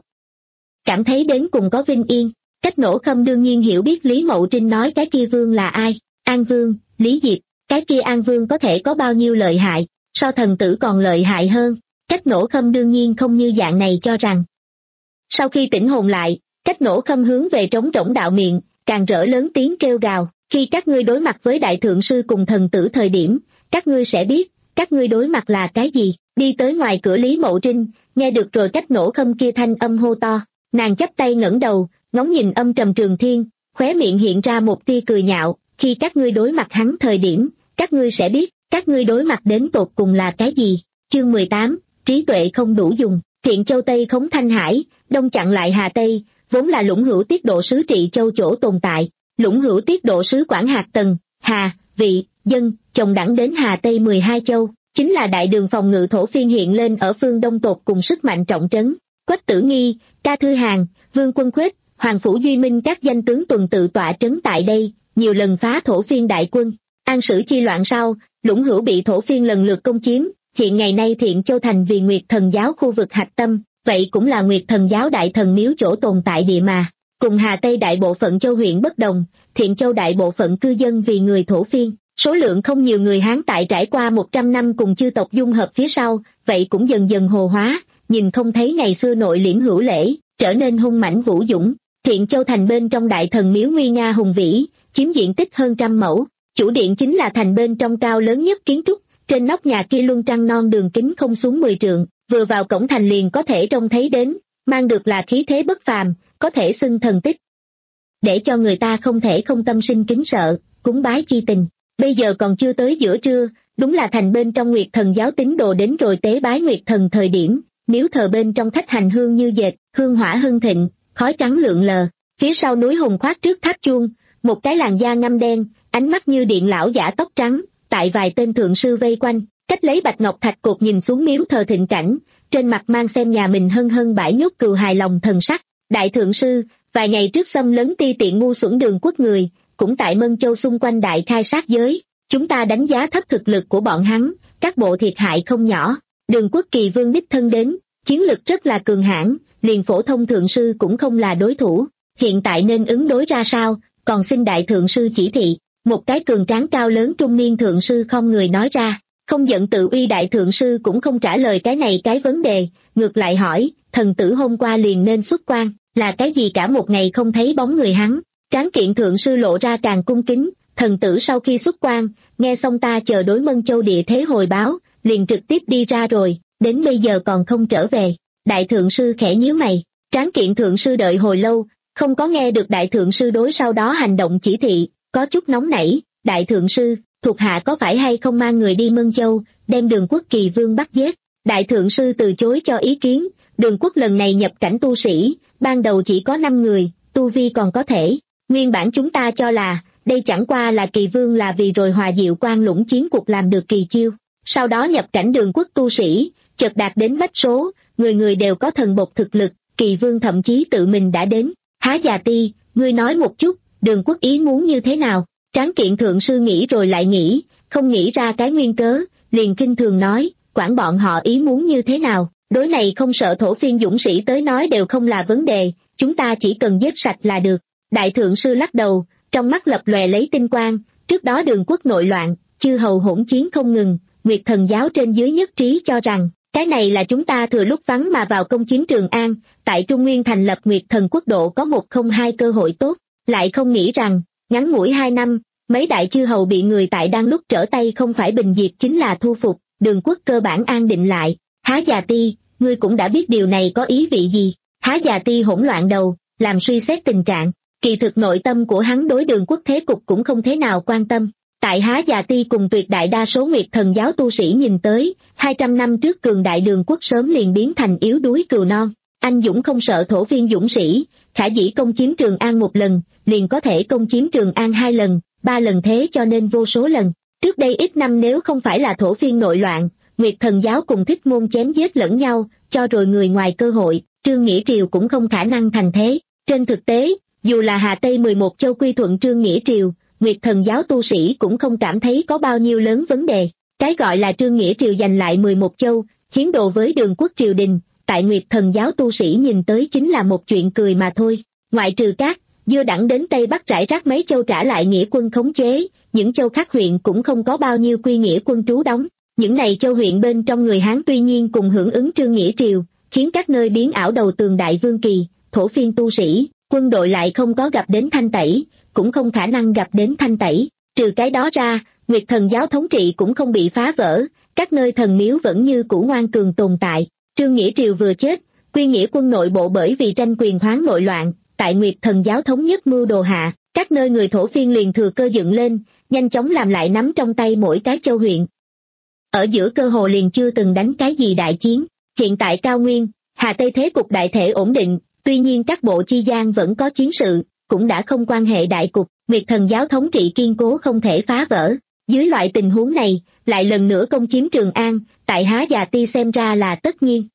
Cảm thấy đến cùng có vinh yên. Cách Nổ Khâm đương nhiên hiểu biết Lý Mậu Trinh nói cái kia vương là ai, An Vương, Lý Diệp, cái kia An Vương có thể có bao nhiêu lợi hại, so thần tử còn lợi hại hơn. Cách Nổ Khâm đương nhiên không như dạng này cho rằng. Sau khi tỉnh hồn lại, Cách Nổ Khâm hướng về trống rỗng đạo miệng, càng rỡ lớn tiếng kêu gào, khi các ngươi đối mặt với đại thượng sư cùng thần tử thời điểm, các ngươi sẽ biết, các ngươi đối mặt là cái gì. Đi tới ngoài cửa Lý Mậu Trinh, nghe được rồi Cách Nổ Khâm kia thanh âm hô to, nàng chắp tay ngẩng đầu, ngóng nhìn âm trầm Trường Thiên, khóe miệng hiện ra một tia cười nhạo, khi các ngươi đối mặt hắn thời điểm, các ngươi sẽ biết, các ngươi đối mặt đến tột cùng là cái gì. Chương mười tám, trí tuệ không đủ dùng. Thiện Châu Tây khống Thanh Hải, đông chặn lại Hà Tây, vốn là Lũng Hữu Tiết Độ sứ trị châu chỗ tồn tại. Lũng Hữu Tiết Độ sứ quản hạt Tần, Hà, Vị, Dân, chồng đẳng đến Hà Tây mười hai châu, chính là đại đường phòng ngự thổ phiên hiện lên ở phương đông tột cùng sức mạnh trọng trấn. Quách Tử Nghi, Ca Thư Hàn, Vương Quân Khuếch, Hoàng Phủ Duy Minh các danh tướng tuần tự tọa trấn tại đây, nhiều lần phá thổ phiên đại quân. An Sử chi loạn sau, Lũng Hữu bị thổ phiên lần lượt công chiếm, hiện ngày nay Thiện Châu thành vì Nguyệt Thần giáo khu vực hạch tâm, vậy cũng là Nguyệt Thần giáo đại thần miếu chỗ tồn tại địa mà. Cùng Hà Tây đại bộ phận châu huyện bất đồng, Thiện Châu đại bộ phận cư dân vì người thổ phiên, số lượng không nhiều người Hán tại trải qua một trăm năm cùng chư tộc dung hợp phía sau, vậy cũng dần dần hồ hóa, nhìn không thấy ngày xưa nội liễn hữu lễ, trở nên hung mãnh vũ dũng. Thiện Châu thành bên trong đại thần miếu nguy nga hùng vĩ, chiếm diện tích hơn trăm mẫu, chủ điện chính là thành bên trong cao lớn nhất kiến trúc, trên nóc nhà kia luân trăng non đường kính không xuống mười trượng, vừa vào cổng thành liền có thể trông thấy đến, mang được là khí thế bất phàm, có thể xưng thần tích, để cho người ta không thể không tâm sinh kính sợ, cúng bái chi tình. Bây giờ còn chưa tới giữa trưa, đúng là thành bên trong Nguyệt Thần giáo tín đồ đến rồi tế bái Nguyệt Thần thời điểm, miếu thờ bên trong khách hành hương như dệt, hương hỏa hưng thịnh, khói trắng lượn lờ. Phía sau núi hùng khoát trước tháp chuông, một cái làn da ngăm đen, ánh mắt như điện lão giả tóc trắng, tại vài tên thượng sư vây quanh, cách lấy bạch ngọc thạch cột nhìn xuống miếu thờ thịnh cảnh, trên mặt mang xem nhà mình hân hân bãi nhốt cừu hài lòng thần sắc. Đại thượng sư, vài ngày trước xâm lấn ti tiện ngu xuẩn Đường Quốc người, cũng tại Mân Châu xung quanh đại khai sát giới, chúng ta đánh giá thấp thực lực của bọn hắn, các bộ thiệt hại không nhỏ. Đường Quốc kỳ vương đích thân đến, chiến lực rất là cường hãn, liền phổ thông thượng sư cũng không là đối thủ, hiện tại nên ứng đối ra sao, còn xin đại thượng sư chỉ thị. Một cái cường tráng cao lớn trung niên thượng sư không người nói ra. Không giận tự uy đại thượng sư cũng không trả lời cái này cái vấn đề, ngược lại hỏi, thần tử hôm qua liền nên xuất quan, là cái gì cả một ngày không thấy bóng người hắn. Tráng kiện thượng sư lộ ra càng cung kính, thần tử sau khi xuất quan, nghe xong ta chờ đối Mân Châu địa thế hồi báo, liền trực tiếp đi ra rồi, đến bây giờ còn không trở về. Đại thượng sư khẽ nhíu mày, tráng kiện thượng sư đợi hồi lâu, không có nghe được đại thượng sư đối sau đó hành động chỉ thị, có chút nóng nảy. Đại thượng sư, thuộc hạ có phải hay không mang người đi Mân Châu, đem Đường Quốc kỳ vương bắt giết? Đại thượng sư từ chối cho ý kiến, Đường Quốc lần này nhập cảnh tu sĩ, ban đầu chỉ có năm người, tu vi còn có thể. Nguyên bản chúng ta cho là, đây chẳng qua là kỳ vương là vì rồi hòa diệu quan lũng chiến cuộc làm được kỳ chiêu. Sau đó nhập cảnh Đường Quốc tu sĩ, chợt đạt đến bách số, người người đều có thần bộc thực lực, kỳ vương thậm chí tự mình đã đến. Há già ti, ngươi nói một chút, Đường Quốc ý muốn như thế nào? Tráng kiện thượng sư nghĩ rồi lại nghĩ, không nghĩ ra cái nguyên cớ, liền kinh thường nói, quản bọn họ ý muốn như thế nào, đối này không sợ thổ phiên dũng sĩ tới nói đều không là vấn đề, chúng ta chỉ cần giết sạch là được. Đại thượng sư lắc đầu, trong mắt lập lòe lấy tinh quang, trước đó Đường Quốc nội loạn, chư hầu hỗn chiến không ngừng, Nguyệt Thần giáo trên dưới nhất trí cho rằng, cái này là chúng ta thừa lúc vắng mà vào công chiếm Trường An, tại Trung Nguyên thành lập Nguyệt Thần quốc độ có một không hai cơ hội tốt, lại không nghĩ rằng, ngắn ngủi hai năm, mấy đại chư hầu bị người tại đang lúc trở tay không phải bình diệt chính là thu phục, Đường Quốc cơ bản an định lại. Há già ti, ngươi cũng đã biết điều này có ý vị gì? Há già ti hỗn loạn đầu, làm suy xét tình trạng, kỳ thực nội tâm của hắn đối Đường Quốc thế cục cũng không thế nào quan tâm. Tại Há già ti cùng tuyệt đại đa số Nguyệt Thần giáo tu sĩ nhìn tới, hai trăm năm trước cường đại Đường Quốc sớm liền biến thành yếu đuối cừu non. Anh dũng không sợ thổ phiên dũng sĩ, khả dĩ công chiếm Trường An một lần, liền có thể công chiếm Trường An hai lần, ba lần thế cho nên vô số lần. Trước đây ít năm nếu không phải là thổ phiên nội loạn, Nguyệt Thần giáo cùng Thích Môn chém giết lẫn nhau, cho rồi người ngoài cơ hội, Trương Nghĩa Triều cũng không khả năng thành thế. Trên thực tế, dù là Hà Tây mười một châu quy thuận Trương Nghĩa Triều, Nguyệt Thần giáo tu sĩ cũng không cảm thấy có bao nhiêu lớn vấn đề. Cái gọi là Trương Nghĩa Triều giành lại mười một châu, hiến đồ với Đường Quốc triều đình, tại Nguyệt Thần giáo tu sĩ nhìn tới chính là một chuyện cười mà thôi. Ngoại trừ các dưa đẳng đến Tây Bắc rải rác mấy châu trả lại nghĩa quân khống chế, những châu khác huyện cũng không có bao nhiêu quy nghĩa quân trú đóng. Những này châu huyện bên trong người Hán tuy nhiên cùng hưởng ứng Trương Nghĩa Triều, khiến các nơi biến ảo đầu tường đại vương kỳ, thổ phiên tu sĩ, quân đội lại không có gặp đến thanh tẩy, cũng không khả năng gặp đến thanh tẩy. Trừ cái đó ra, Nguyệt Thần giáo thống trị cũng không bị phá vỡ, các nơi thần miếu vẫn như cũ ngoan cường tồn tại. Trương Nghĩa Triều vừa chết, quy nghĩa quân nội bộ bởi vì tranh quyền hoán nội loạn, tại Nguyệt Thần giáo thống nhất mưu đồ hạ, các nơi người thổ phiên liền thừa cơ dựng lên, nhanh chóng làm lại nắm trong tay mỗi cái châu huyện. Ở giữa cơ hồ liền chưa từng đánh cái gì đại chiến. Hiện tại Cao Nguyên, Hà Tây thế cục đại thể ổn định, tuy nhiên các bộ chi gian vẫn có chiến sự, cũng đã không quan hệ đại cục, Nguyệt Thần giáo thống trị kiên cố không thể phá vỡ. Dưới loại tình huống này, lại lần nữa công chiếm Trường An, tại Há già ti xem ra là tất nhiên.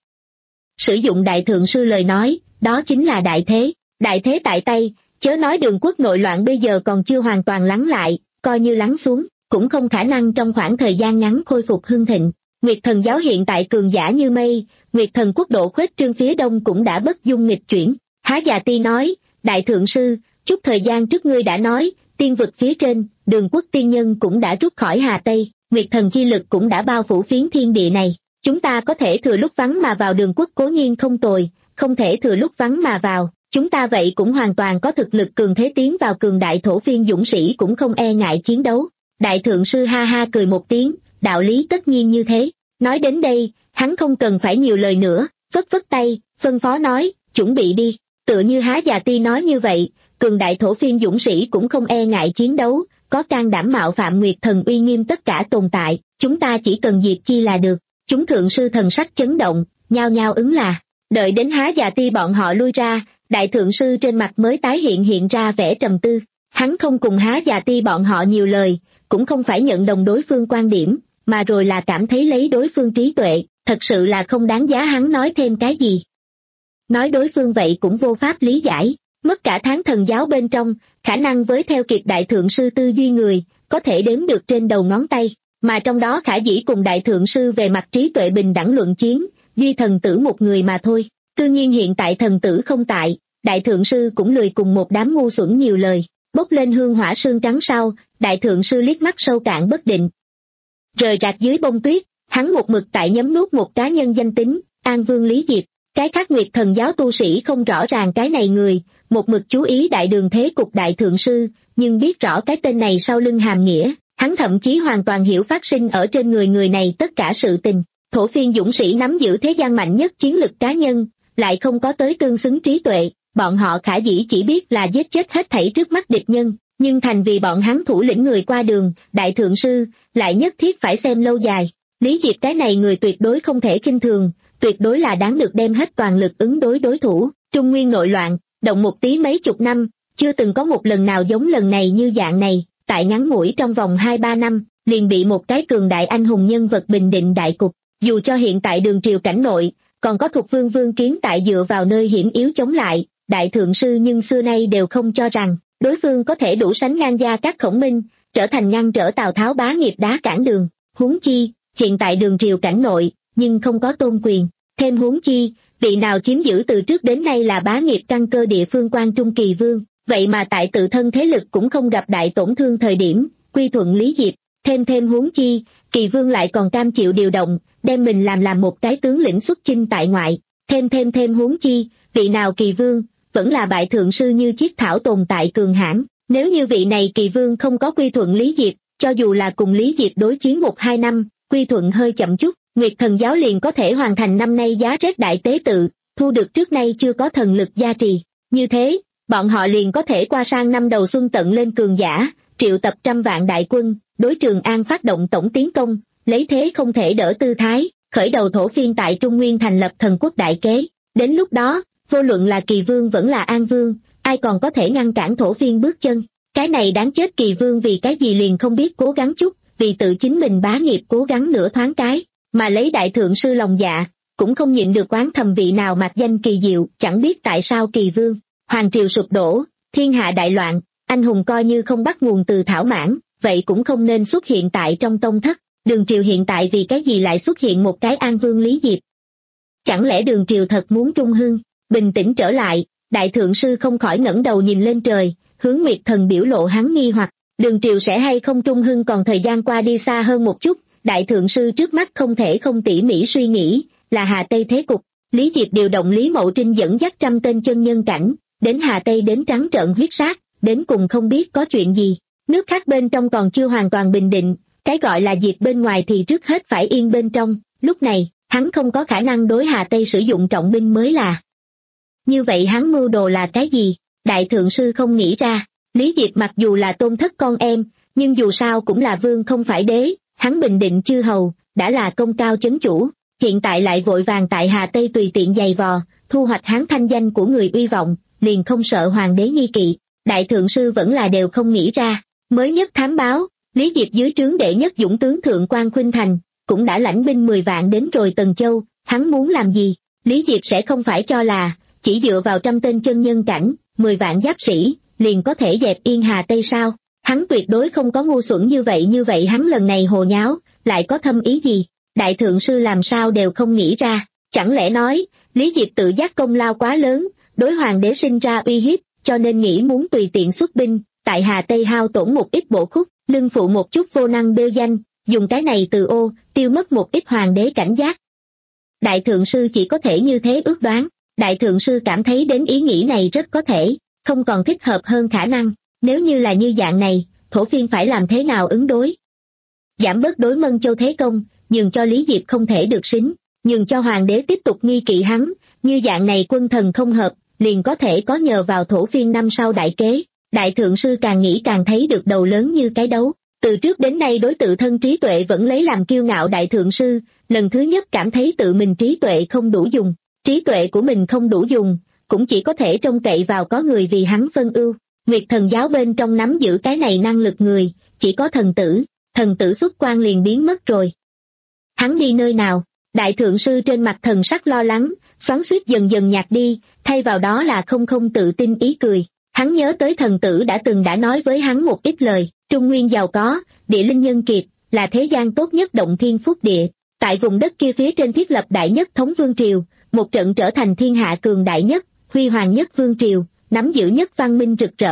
Sử dụng đại thượng sư lời nói, đó chính là đại thế. Đại thế tại tay, chớ nói Đường Quốc nội loạn bây giờ còn chưa hoàn toàn lắng lại, coi như lắng xuống, cũng không khả năng trong khoảng thời gian ngắn khôi phục hưng thịnh. Nguyệt Thần giáo hiện tại cường giả như mây, Nguyệt Thần quốc độ khuếch trương phía đông cũng đã bất dung nghịch chuyển. Há già ti nói, đại thượng sư, chút thời gian trước ngươi đã nói, tiên vực phía trên, Đường Quốc tiên nhân cũng đã rút khỏi Hà Tây, Nguyệt Thần chi lực cũng đã bao phủ phiến thiên địa này. Chúng ta có thể thừa lúc vắng mà vào Đường Quốc cố nhiên không tồi, không thể thừa lúc vắng mà vào. Chúng ta vậy cũng hoàn toàn có thực lực cường thế tiến vào cường đại thổ phiên dũng sĩ cũng không e ngại chiến đấu. Đại thượng sư ha ha cười một tiếng, đạo lý tất nhiên như thế. Nói đến đây, hắn không cần phải nhiều lời nữa, phất phất tay, phân phó nói, chuẩn bị đi. Tựa như Há già ti nói như vậy, cường đại thổ phiên dũng sĩ cũng không e ngại chiến đấu, có can đảm mạo phạm Nguyệt Thần uy nghiêm tất cả tồn tại, chúng ta chỉ cần diệt chi là được. Chúng thượng sư thần sắc chấn động, nhao nhao ứng là. Đợi đến Há già ti bọn họ lui ra, đại thượng sư trên mặt mới tái hiện hiện ra vẻ trầm tư. Hắn không cùng Há già ti bọn họ nhiều lời, cũng không phải nhận đồng đối phương quan điểm, mà rồi là cảm thấy lấy đối phương trí tuệ, thật sự là không đáng giá hắn nói thêm cái gì. Nói đối phương vậy cũng vô pháp lý giải, mất cả tháng thần giáo bên trong, khả năng với theo kịp đại thượng sư tư duy người, có thể đếm được trên đầu ngón tay, mà trong đó khả dĩ cùng đại thượng sư về mặt trí tuệ bình đẳng luận chiến, duy thần tử một người mà thôi. Tự nhiên hiện tại thần tử không tại, đại thượng sư cũng lười cùng một đám ngu xuẩn nhiều lời, bốc lên hương hỏa sương trắng sau, đại thượng sư liếc mắt sâu cạn bất định. Rời rạc dưới bông tuyết, hắn một mực tại nhấm nuốt một cá nhân danh tính, An Vương Lý Diệp. Cái khác Nguyệt Thần giáo tu sĩ không rõ ràng cái này người, một mực chú ý đại đường thế cục đại thượng sư, nhưng biết rõ cái tên này sau lưng hàm nghĩa, hắn thậm chí hoàn toàn hiểu phát sinh ở trên người người này tất cả sự tình. Thổ phiên dũng sĩ nắm giữ thế gian mạnh nhất chiến lực cá nhân, lại không có tới tương xứng trí tuệ, bọn họ khả dĩ chỉ biết là giết chết hết thảy trước mắt địch nhân, nhưng thành vì bọn hắn thủ lĩnh người qua đường, đại thượng sư, lại nhất thiết phải xem lâu dài. Lý Diệp cái này người tuyệt đối không thể khinh thường, tuyệt đối là đáng được đem hết toàn lực ứng đối đối thủ. Trung Nguyên nội loạn, động một tí mấy chục năm, chưa từng có một lần nào giống lần này như dạng này, tại ngắn ngủi trong vòng hai ba năm, liền bị một cái cường đại anh hùng nhân vật bình định đại cục. Dù cho hiện tại đường triều cảnh nội, còn có Thục Vương Vương Kiến tại dựa vào nơi hiểm yếu chống lại, đại thượng sư nhưng xưa nay đều không cho rằng đối phương có thể đủ sánh ngang Gia Cát Khổng Minh, trở thành ngăn trở Tào Tháo bá nghiệp đá cản đường. Huống chi, hiện tại đường triều cảnh nội, nhưng không có tôn quyền. Thêm huống chi, vị nào chiếm giữ từ trước đến nay là bá nghiệp căn cơ địa phương Quan Trung Kỳ Vương, vậy mà tại tự thân thế lực cũng không gặp đại tổn thương thời điểm, quy thuận Lý Diệp. Thêm thêm huống chi, Kỳ Vương lại còn cam chịu điều động, đem mình làm làm một cái tướng lĩnh xuất chinh tại ngoại. Thêm thêm thêm huống chi, vị nào Kỳ Vương, vẫn là bại thượng sư như chiết thảo tồn tại cường hãn. Nếu như vị này Kỳ Vương không có quy thuận Lý Diệp, cho dù là cùng Lý Diệp đối chiến một hai năm, quy thuận hơi chậm chút, Nguyệt Thần giáo liền có thể hoàn thành năm nay giá rét đại tế tự, thu được trước nay chưa có thần lực gia trì. Như thế, bọn họ liền có thể qua sang năm đầu xuân tận lên cường giả, triệu tập trăm vạn đại quân, đối Trường An phát động tổng tiến công, lấy thế không thể đỡ tư thái, khởi đầu thổ phiên tại Trung Nguyên thành lập thần quốc đại kế. Đến lúc đó, vô luận là Kỳ Vương vẫn là An Vương, ai còn có thể ngăn cản thổ phiên bước chân. Cái này đáng chết Kỳ Vương vì cái gì liền không biết cố gắng chút, vì tự chính mình bá nghiệp cố gắng nửa thoáng cái, mà lấy đại thượng sư lòng dạ, cũng không nhịn được oán thầm vị nào mặc danh kỳ diệu, chẳng biết tại sao Kỳ Vương. Hoàng triều sụp đổ, thiên hạ đại loạn, anh hùng coi như không bắt nguồn từ thảo mãn, vậy cũng không nên xuất hiện tại trong tông thất. Đường triều hiện tại vì cái gì lại xuất hiện một cái An Vương Lý Diệp? Chẳng lẽ đường triều thật muốn trung hưng? Bình tĩnh trở lại, đại thượng sư không khỏi ngẩng đầu nhìn lên trời, hướng Nguyệt Thần biểu lộ hắn nghi hoặc, đường triều sẽ hay không trung hưng còn thời gian qua đi xa hơn một chút, đại thượng sư trước mắt không thể không tỉ mỉ suy nghĩ, là Hà Tây thế cục. Lý Diệp điều động Lý Mậu Trinh dẫn dắt trăm tên chân nhân cảnh, đến Hà Tây đến trắng trợn huyết sát, đến cùng không biết có chuyện gì. Nước khác bên trong còn chưa hoàn toàn bình định, cái gọi là diệt bên ngoài thì trước hết phải yên bên trong, lúc này, hắn không có khả năng đối Hà Tây sử dụng trọng binh mới là. Như vậy hắn mưu đồ là cái gì? Đại thượng sư không nghĩ ra. Lý Diệp mặc dù là tôn thất con em, nhưng dù sao cũng là vương không phải đế, hắn bình định chư hầu, đã là công cao chấn chủ, hiện tại lại vội vàng tại Hà Tây tùy tiện giày vò, thu hoạch hắn thanh danh của người uy vọng, liền không sợ hoàng đế nghi kỵ. Đại thượng sư vẫn là đều không nghĩ ra. Mới nhất thám báo, Lý Diệp dưới trướng đệ nhất dũng tướng Thượng quan Khuynh Thành, cũng đã lãnh binh mười vạn đến rồi Tần Châu, hắn muốn làm gì? Lý Diệp sẽ không phải cho là, chỉ dựa vào trăm tên chân nhân cảnh, mười vạn giáp sĩ, liền có thể dẹp yên Hà Tây sao? Hắn tuyệt đối không có ngu xuẩn như vậy như vậy hắn lần này hồ nháo, lại có thâm ý gì? Đại thượng sư làm sao đều không nghĩ ra, chẳng lẽ nói, Lý Diệp tự giác công lao quá lớn, đối hoàng đế sinh ra uy hiếp, cho nên nghĩ muốn tùy tiện xuất binh, tại Hà Tây hao tổn một ít bổ khúc, lưng phụ một chút vô năng bêu danh, dùng cái này từ ô, tiêu mất một ít hoàng đế cảnh giác. Đại thượng sư chỉ có thể như thế ước đoán, đại thượng sư cảm thấy đến ý nghĩ này rất có thể, không còn thích hợp hơn khả năng, nếu như là như dạng này, thổ phiên phải làm thế nào ứng đối? Giảm bớt đối Mân Châu thế công, nhường cho Lý Diệp không thể được sính, nhường cho hoàng đế tiếp tục nghi kỵ hắn, như dạng này quân thần không hợp, liền có thể có nhờ vào thổ phiên năm sau đại kế. Đại thượng sư càng nghĩ càng thấy được đầu lớn như cái đấu, từ trước đến nay đối tự thân trí tuệ vẫn lấy làm kiêu ngạo đại thượng sư, lần thứ nhất cảm thấy tự mình trí tuệ không đủ dùng, trí tuệ của mình không đủ dùng, cũng chỉ có thể trông cậy vào có người vì hắn phân ưu. Nguyệt Thần giáo bên trong nắm giữ cái này năng lực người, chỉ có thần tử, thần tử xuất quan liền biến mất rồi. Hắn đi nơi nào? Đại thượng sư trên mặt thần sắc lo lắng, xoắn xuýt dần dần nhạt đi, thay vào đó là không không tự tin ý cười. Hắn nhớ tới thần tử đã từng đã nói với hắn một ít lời, Trung Nguyên giàu có, địa linh nhân kiệt, là thế gian tốt nhất động thiên phúc địa. Tại vùng đất kia phía trên thiết lập đại nhất thống vương triều, một trận trở thành thiên hạ cường đại nhất, huy hoàng nhất vương triều, nắm giữ nhất văn minh rực rỡ.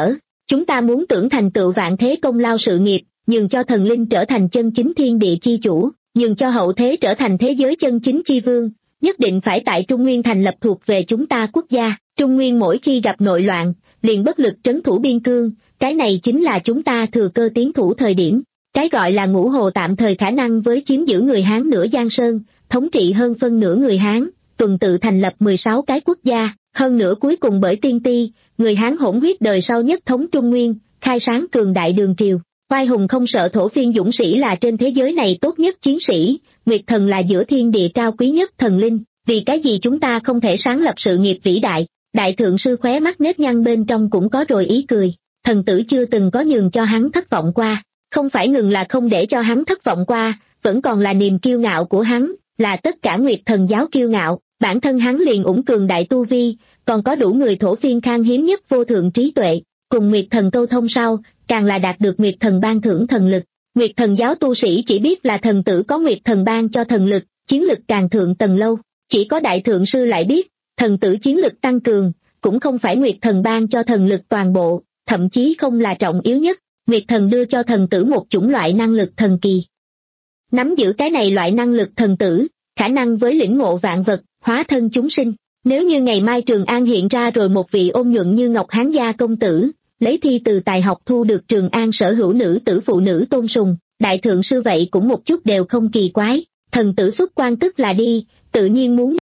Chúng ta muốn tưởng thành tựu vạn thế công lao sự nghiệp, nhường cho thần linh trở thành chân chính thiên địa chi chủ, nhường cho hậu thế trở thành thế giới chân chính chi vương, nhất định phải tại Trung Nguyên thành lập thuộc về chúng ta quốc gia. Trung Nguyên mỗi khi gặp nội loạn, liền bất lực trấn thủ biên cương, cái này chính là chúng ta thừa cơ tiến thủ thời điểm. Cái gọi là ngũ hồ tạm thời khả năng với chiếm giữ người Hán nửa Giang Sơn, thống trị hơn phân nửa người Hán, tuần tự thành lập mười sáu cái quốc gia, hơn nữa cuối cùng bởi tiên ti, người Hán hỗn huyết đời sau nhất thống Trung Nguyên, khai sáng cường đại đường triều. Oai hùng không sợ thổ phiên dũng sĩ là trên thế giới này tốt nhất chiến sĩ, Nguyệt Thần là giữa thiên địa cao quý nhất thần linh, vì cái gì chúng ta không thể sáng lập sự nghiệp vĩ đại. Đại thượng sư khóe mắt nếp nhăn bên trong cũng có rồi ý cười, thần tử chưa từng có nhường cho hắn thất vọng qua, không phải ngừng là không để cho hắn thất vọng qua, vẫn còn là niềm kiêu ngạo của hắn, là tất cả Nguyệt Thần giáo kiêu ngạo, bản thân hắn liền ủng cường đại tu vi, còn có đủ người thổ phiên khan hiếm nhất vô thượng trí tuệ, cùng Nguyệt Thần câu thông sau, càng là đạt được Nguyệt Thần ban thưởng thần lực. Nguyệt Thần giáo tu sĩ chỉ biết là thần tử có Nguyệt Thần ban cho thần lực, chiến lực càng thượng tầng lâu, chỉ có đại thượng sư lại biết, thần tử chiến lực tăng cường, cũng không phải Nguyệt Thần ban cho thần lực toàn bộ, thậm chí không là trọng yếu nhất, Nguyệt Thần đưa cho thần tử một chủng loại năng lực thần kỳ. Nắm giữ cái này loại năng lực thần tử, khả năng với lĩnh ngộ vạn vật, hóa thân chúng sinh. Nếu như ngày mai Trường An hiện ra rồi một vị ôn nhuận như ngọc hán gia công tử, lấy thi từ tài học thu được Trường An sở hữu nữ tử phụ nữ tôn sùng, đại thượng sư vậy cũng một chút đều không kỳ quái, thần tử xuất quan tức là đi, tự nhiên muốn.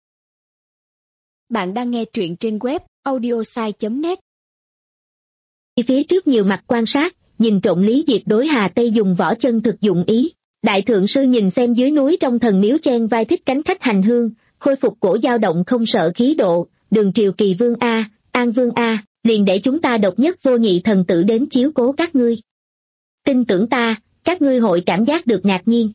Bạn đang nghe truyện trên web audiosai chấm net. Phía trước nhiều mặt quan sát, nhìn trộm Lý Diệp đối Hà Tây dùng võ chân thực dụng ý. Đại thượng sư nhìn xem dưới núi trong thần miếu chen vai thích cánh khách hành hương, khôi phục cổ dao động không sợ khí độ, Đường triều kỳ vương A, An vương A, liền để chúng ta độc nhất vô nhị thần tử đến chiếu cố các ngươi. Tin tưởng ta, các ngươi hội cảm giác được ngạc nhiên.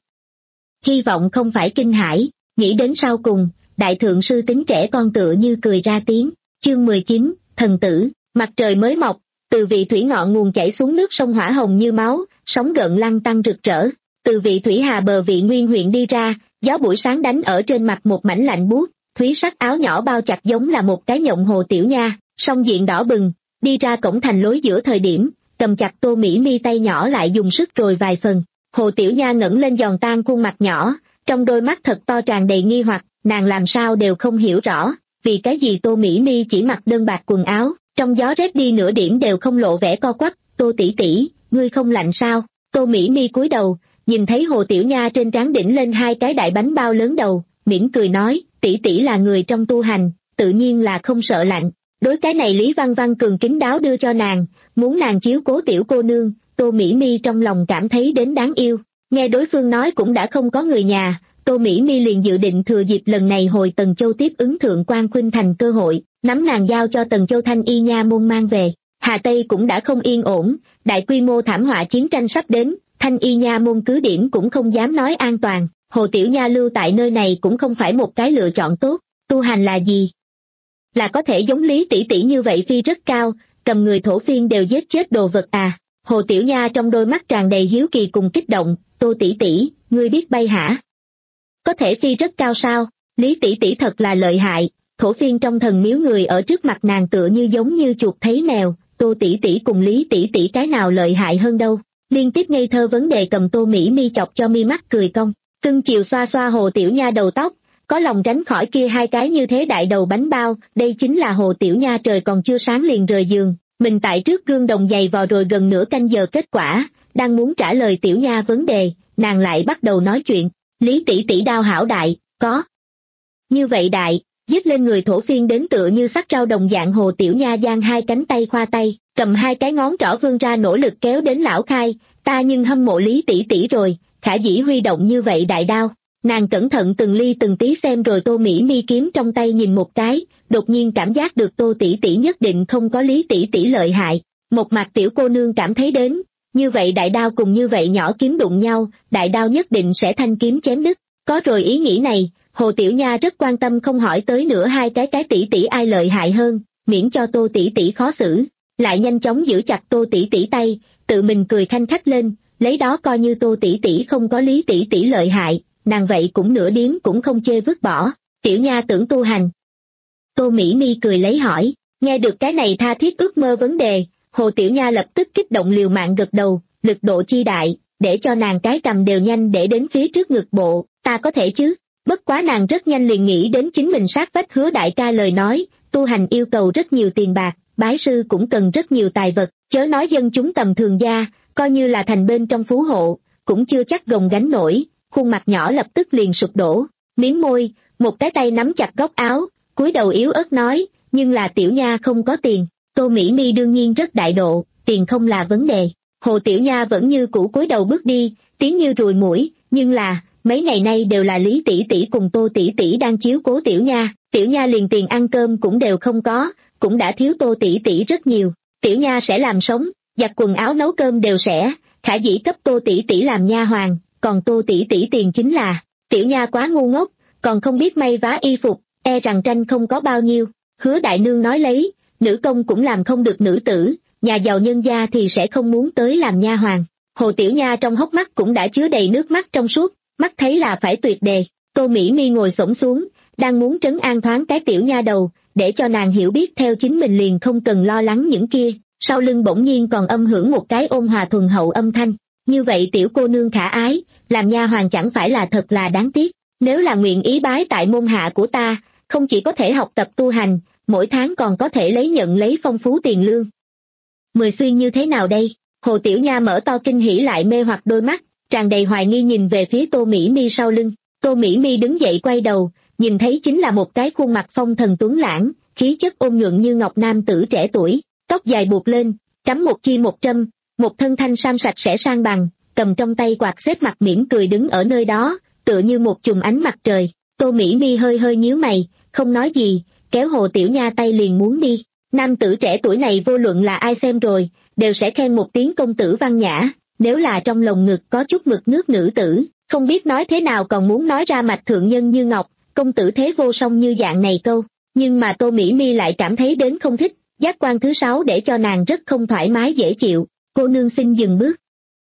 Hy vọng không phải kinh hãi, nghĩ đến sau cùng, đại thượng sư tính trẻ con tựa như cười ra tiếng. Chương mười chín, thần tử. Mặt trời mới mọc, từ vị thủy ngọn nguồn chảy xuống nước sông hỏa hồng như máu, sóng gợn lăn tăn rực rỡ. Từ vị thủy hà bờ vị Nguyên huyện đi ra, gió buổi sáng đánh ở trên mặt một mảnh lạnh buốt, thúy sắc áo nhỏ bao chặt giống là một cái nhộng hồ tiểu nha, song diện đỏ bừng, đi ra cổng thành lối giữa thời điểm, cầm chặt Tô Mỹ Mi tay nhỏ lại dùng sức rồi vài phần. Hồ tiểu nha ngẩng lên giòn tan khuôn mặt nhỏ, trong đôi mắt thật to tràn đầy nghi hoặc, nàng làm sao đều không hiểu rõ, vì cái gì Tô Mỹ Mi chỉ mặc đơn bạc quần áo, trong gió rét đi nửa điểm đều không lộ vẻ co quắp. Tô tỷ tỷ, ngươi không lạnh sao? Tô Mỹ Mi cúi đầu, nhìn thấy Hồ tiểu nha trên trán đỉnh lên hai cái đại bánh bao lớn đầu, mỉm cười nói, tỷ tỷ là người trong tu hành, tự nhiên là không sợ lạnh. Đối cái này Lý Văn Văn cường kính đáo đưa cho nàng, muốn nàng chiếu cố tiểu cô nương, Tô Mỹ Mi trong lòng cảm thấy đến đáng yêu. Nghe đối phương nói cũng đã không có người nhà, Tô Mỹ Mi liền dự định thừa dịp lần này hồi Tần Châu tiếp ứng Thượng Quan Khuynh Thành cơ hội, nắm nàng giao cho Tần Châu Thanh Y nha môn mang về. Hà Tây cũng đã không yên ổn, đại quy mô thảm họa chiến tranh sắp đến, Thanh Y nha môn cứ điểm cũng không dám nói an toàn, Hồ tiểu nha lưu tại nơi này cũng không phải một cái lựa chọn tốt. Tu hành là gì? Là có thể giống Lý tỷ tỷ như vậy phi rất cao, cầm người thổ phiên đều giết chết đồ vật à? Hồ tiểu nha trong đôi mắt tràn đầy hiếu kỳ cùng kích động, Tô tỷ tỷ, ngươi biết bay hả? Có thể phi rất cao sao? Lý tỷ tỷ thật là lợi hại, thổ phiên trong thần miếu người ở trước mặt nàng tựa như giống như chuột thấy mèo, Tô tỷ tỷ cùng Lý tỷ tỷ cái nào lợi hại hơn đâu? Liên tiếp ngây thơ vấn đề cầm Tô Mỹ Mi chọc cho mi mắt cười cong, cưng chiều xoa xoa Hồ tiểu nha đầu tóc, có lòng tránh khỏi kia hai cái như thế đại đầu bánh bao. Đây chính là Hồ tiểu nha trời còn chưa sáng liền rời giường, mình tại trước gương đồng giày vò rồi gần nửa canh giờ, kết quả đang muốn trả lời tiểu nha vấn đề, nàng lại bắt đầu nói chuyện. Lý tỷ tỷ đao hảo đại, có như vậy đại, giết lên người thổ phiên đến tựa như sắc rau đồng dạng. Hồ tiểu nha giang hai cánh tay khoa tay, cầm hai cái ngón trỏ vươn ra nỗ lực kéo đến lão khai, ta nhưng hâm mộ Lý tỷ tỷ rồi, khả dĩ huy động như vậy đại đao. Nàng cẩn thận từng ly từng tí xem rồi Tô Mỹ Mi kiếm trong tay nhìn một cái, đột nhiên cảm giác được Tô tỷ tỷ nhất định không có Lý tỷ tỷ lợi hại. Một mặt tiểu cô nương cảm thấy đến, như vậy đại đao cùng như vậy nhỏ kiếm đụng nhau, đại đao nhất định sẽ thanh kiếm chém đứt. Có rồi ý nghĩ này, Hồ tiểu nha rất quan tâm không hỏi tới nữa hai cái cái tỷ tỷ ai lợi hại hơn, miễn cho Tô tỷ tỷ khó xử, lại nhanh chóng giữ chặt Tô tỷ tỷ tay, tự mình cười khanh khách lên, lấy đó coi như Tô tỷ tỷ không có Lý tỷ tỷ lợi hại, nàng vậy cũng nửa điếm cũng không chê vứt bỏ. Tiểu nha tưởng tu hành? Tô Mỹ Mi cười lấy hỏi. Nghe được cái này tha thiết ước mơ vấn đề, Hồ Tiểu Nha lập tức kích động liều mạng gật đầu, lực độ chi đại, để cho nàng cái cầm đều nhanh để đến phía trước ngực bộ, ta có thể chứ. Bất quá nàng rất nhanh liền nghĩ đến chính mình sát vách Hứa đại ca lời nói, tu hành yêu cầu rất nhiều tiền bạc, bái sư cũng cần rất nhiều tài vật, chớ nói dân chúng tầm thường gia, coi như là thành bên trong phú hộ, cũng chưa chắc gồng gánh nổi. Khuôn mặt nhỏ lập tức liền sụp đổ, mím môi, một cái tay nắm chặt góc áo, cúi đầu yếu ớt nói, nhưng là Tiểu Nha không có tiền. Tô Mỹ Mi đương nhiên rất đại độ, tiền không là vấn đề. Hồ Tiểu Nha vẫn như cũ cúi đầu bước đi, tiếng như ruồi muỗi, nhưng là, mấy ngày nay đều là Lý tỷ tỷ cùng Tô tỷ tỷ đang chiếu cố Tiểu Nha, Tiểu Nha liền tiền ăn cơm cũng đều không có, cũng đã thiếu Tô tỷ tỷ rất nhiều. Tiểu Nha sẽ làm sống, giặt quần áo nấu cơm đều sẽ, khả dĩ cấp Tô tỷ tỷ làm nha hoàn, còn Tô tỷ tỷ tiền chính là, Tiểu Nha quá ngu ngốc, còn không biết may vá y phục, e rằng tranh không có bao nhiêu. Hứa đại nương nói lấy, nữ công cũng làm không được nữ tử, nhà giàu nhân gia thì sẽ không muốn tới làm nha hoàn. Hồ Tiểu Nha trong hốc mắt cũng đã chứa đầy nước mắt trong suốt, mắt thấy là phải tuyệt đề. Tô Mỹ Mi ngồi xổm xuống, đang muốn trấn an thoáng cái Tiểu Nha đầu, để cho nàng hiểu biết theo chính mình liền không cần lo lắng những kia. Sau lưng bỗng nhiên còn âm hưởng một cái ôn hòa thuần hậu âm thanh, như vậy tiểu cô nương khả ái, làm nha hoàn chẳng phải là thật là đáng tiếc. Nếu là nguyện ý bái tại môn hạ của ta, không chỉ có thể học tập tu hành, mỗi tháng còn có thể lấy nhận lấy phong phú tiền lương. Mười xuyên như thế nào đây? Hồ Tiểu Nha mở to kinh hỉ lại mê hoặc đôi mắt, tràn đầy hoài nghi nhìn về phía Tô Mỹ Mi sau lưng. Tô Mỹ Mi đứng dậy quay đầu, nhìn thấy chính là một cái khuôn mặt phong thần tuấn lãng, khí chất ôn nhuận như ngọc nam tử trẻ tuổi, tóc dài buộc lên, cắm một chi một trâm, một thân thanh sam sạch sẽ sang bằng, cầm trong tay quạt xếp mặt mỉm cười đứng ở nơi đó, tựa như một chùm ánh mặt trời. Tô Mỹ Mi hơi hơi nhíu mày, không nói gì, kéo Hồ Tiểu Nha tay liền muốn đi. Nam tử trẻ tuổi này vô luận là ai xem rồi, đều sẽ khen một tiếng công tử văn nhã, nếu là trong lồng ngực có chút mực nước nữ tử, không biết nói thế nào còn muốn nói ra mạch thượng nhân như ngọc, công tử thế vô song như dạng này câu. Nhưng mà Tô Mỹ Mi lại cảm thấy đến không thích, giác quan thứ sáu để cho nàng rất không thoải mái dễ chịu. Cô nương xin dừng bước.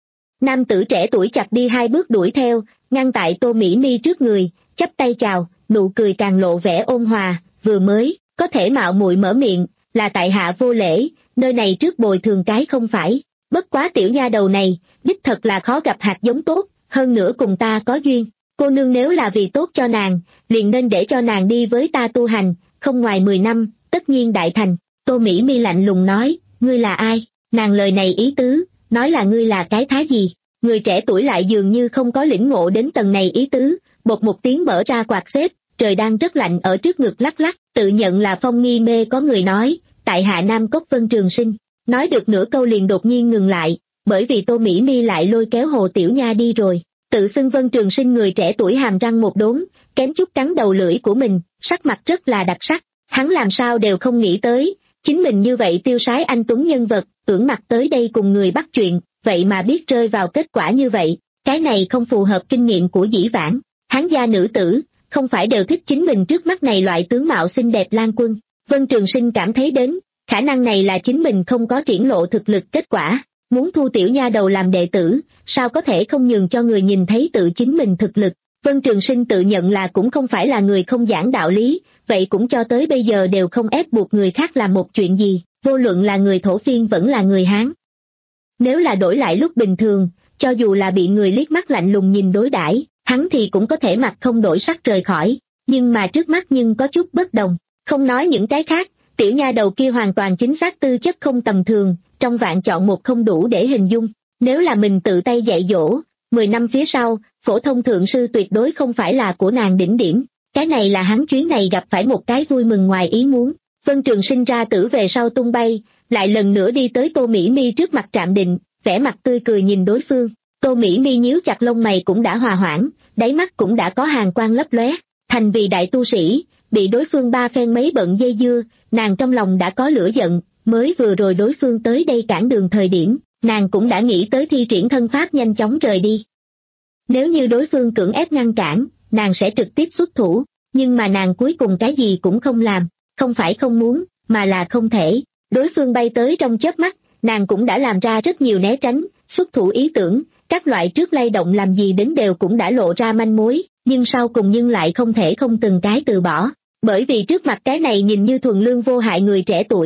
Nam tử trẻ tuổi chặt đi hai bước đuổi theo, ngăn tại Tô Mỹ Mi trước người, chắp tay chào, nụ cười càng lộ vẻ ôn hòa. Vừa mới có thể mạo muội mở miệng, là tại hạ vô lễ, nơi này trước bồi thường cái không phải. Bất quá Tiểu Nha đầu này, đích thật là khó gặp hạt giống tốt, hơn nữa cùng ta có duyên. Cô nương nếu là vì tốt cho nàng, liền nên để cho nàng đi với ta tu hành, không ngoài mười năm, tất nhiên đại thành. Tô Mỹ Mi lạnh lùng nói, ngươi là ai? Nàng lời này ý tứ, nói là ngươi là cái thái gì? Người trẻ tuổi lại dường như không có lĩnh ngộ đến tầng này ý tứ, bột một tiếng mở ra quạt xếp, trời đang rất lạnh ở trước ngực lắc lắc, tự nhận là phong nghi mê có người nói, tại hạ Nam Cốc Vân Trường Sinh. Nói được nửa câu liền đột nhiên ngừng lại, bởi vì Tô Mỹ Mi lại lôi kéo Hồ Tiểu Nha đi rồi. Tự xưng Vân Trường Sinh người trẻ tuổi hàm răng một đốn, kém chút cắn đầu lưỡi của mình, sắc mặt rất là đặc sắc. Hắn làm sao đều không nghĩ tới, chính mình như vậy tiêu sái anh tuấn nhân vật, tưởng mặt tới đây cùng người bắt chuyện, vậy mà biết rơi vào kết quả như vậy. Cái này không phù hợp kinh nghiệm của dĩ vãng. Hắn gia nữ tử, không phải đều thích chính mình trước mắt này loại tướng mạo xinh đẹp lang quân. Vân Trường Sinh cảm thấy đến, khả năng này là chính mình không có triển lộ thực lực kết quả. Muốn thu Tiểu Nha đầu làm đệ tử, sao có thể không nhường cho người nhìn thấy tự chính mình thực lực. Vân Trường Sinh tự nhận là cũng không phải là người không giảng đạo lý, vậy cũng cho tới bây giờ đều không ép buộc người khác làm một chuyện gì, vô luận là người thổ phiên vẫn là người Hán. Nếu là đổi lại lúc bình thường, cho dù là bị người liếc mắt lạnh lùng nhìn đối đãi, hắn thì cũng có thể mặt không đổi sắc rời khỏi, nhưng mà trước mắt nhưng có chút bất đồng. Không nói những cái khác, Tiểu Nha đầu kia hoàn toàn chính xác tư chất không tầm thường, trong vạn chọn một không đủ để hình dung. Nếu là mình tự tay dạy dỗ, mười năm phía sau, phổ thông thượng sư tuyệt đối không phải là của nàng đỉnh điểm. Cái này là hắn chuyến này gặp phải một cái vui mừng ngoài ý muốn. Vân Trường Sinh ra tử về sau tung bay, lại lần nữa đi tới Tô Mỹ Mi trước mặt trạm định, vẻ mặt tươi cười nhìn đối phương. Tô Mỹ Mi nhíu chặt lông mày cũng đã hòa hoãn, đáy mắt cũng đã có hàn quang lấp lóe. Thành vì đại tu sĩ, bị đối phương ba phen mấy bận dây dưa, nàng trong lòng đã có lửa giận. Mới vừa rồi đối phương tới đây cản đường thời điểm, nàng cũng đã nghĩ tới thi triển thân pháp nhanh chóng rời đi. Nếu như đối phương cưỡng ép ngăn cản, nàng sẽ trực tiếp xuất thủ, nhưng mà nàng cuối cùng cái gì cũng không làm, không phải không muốn, mà là không thể. Đối phương bay tới trong chớp mắt, nàng cũng đã làm ra rất nhiều né tránh, xuất thủ ý tưởng, các loại trước lay động làm gì đến đều cũng đã lộ ra manh mối, nhưng sau cùng nhưng lại không thể không từng cái từ bỏ. Bởi vì trước mặt cái này nhìn như thuần lương vô hại người trẻ tuổi,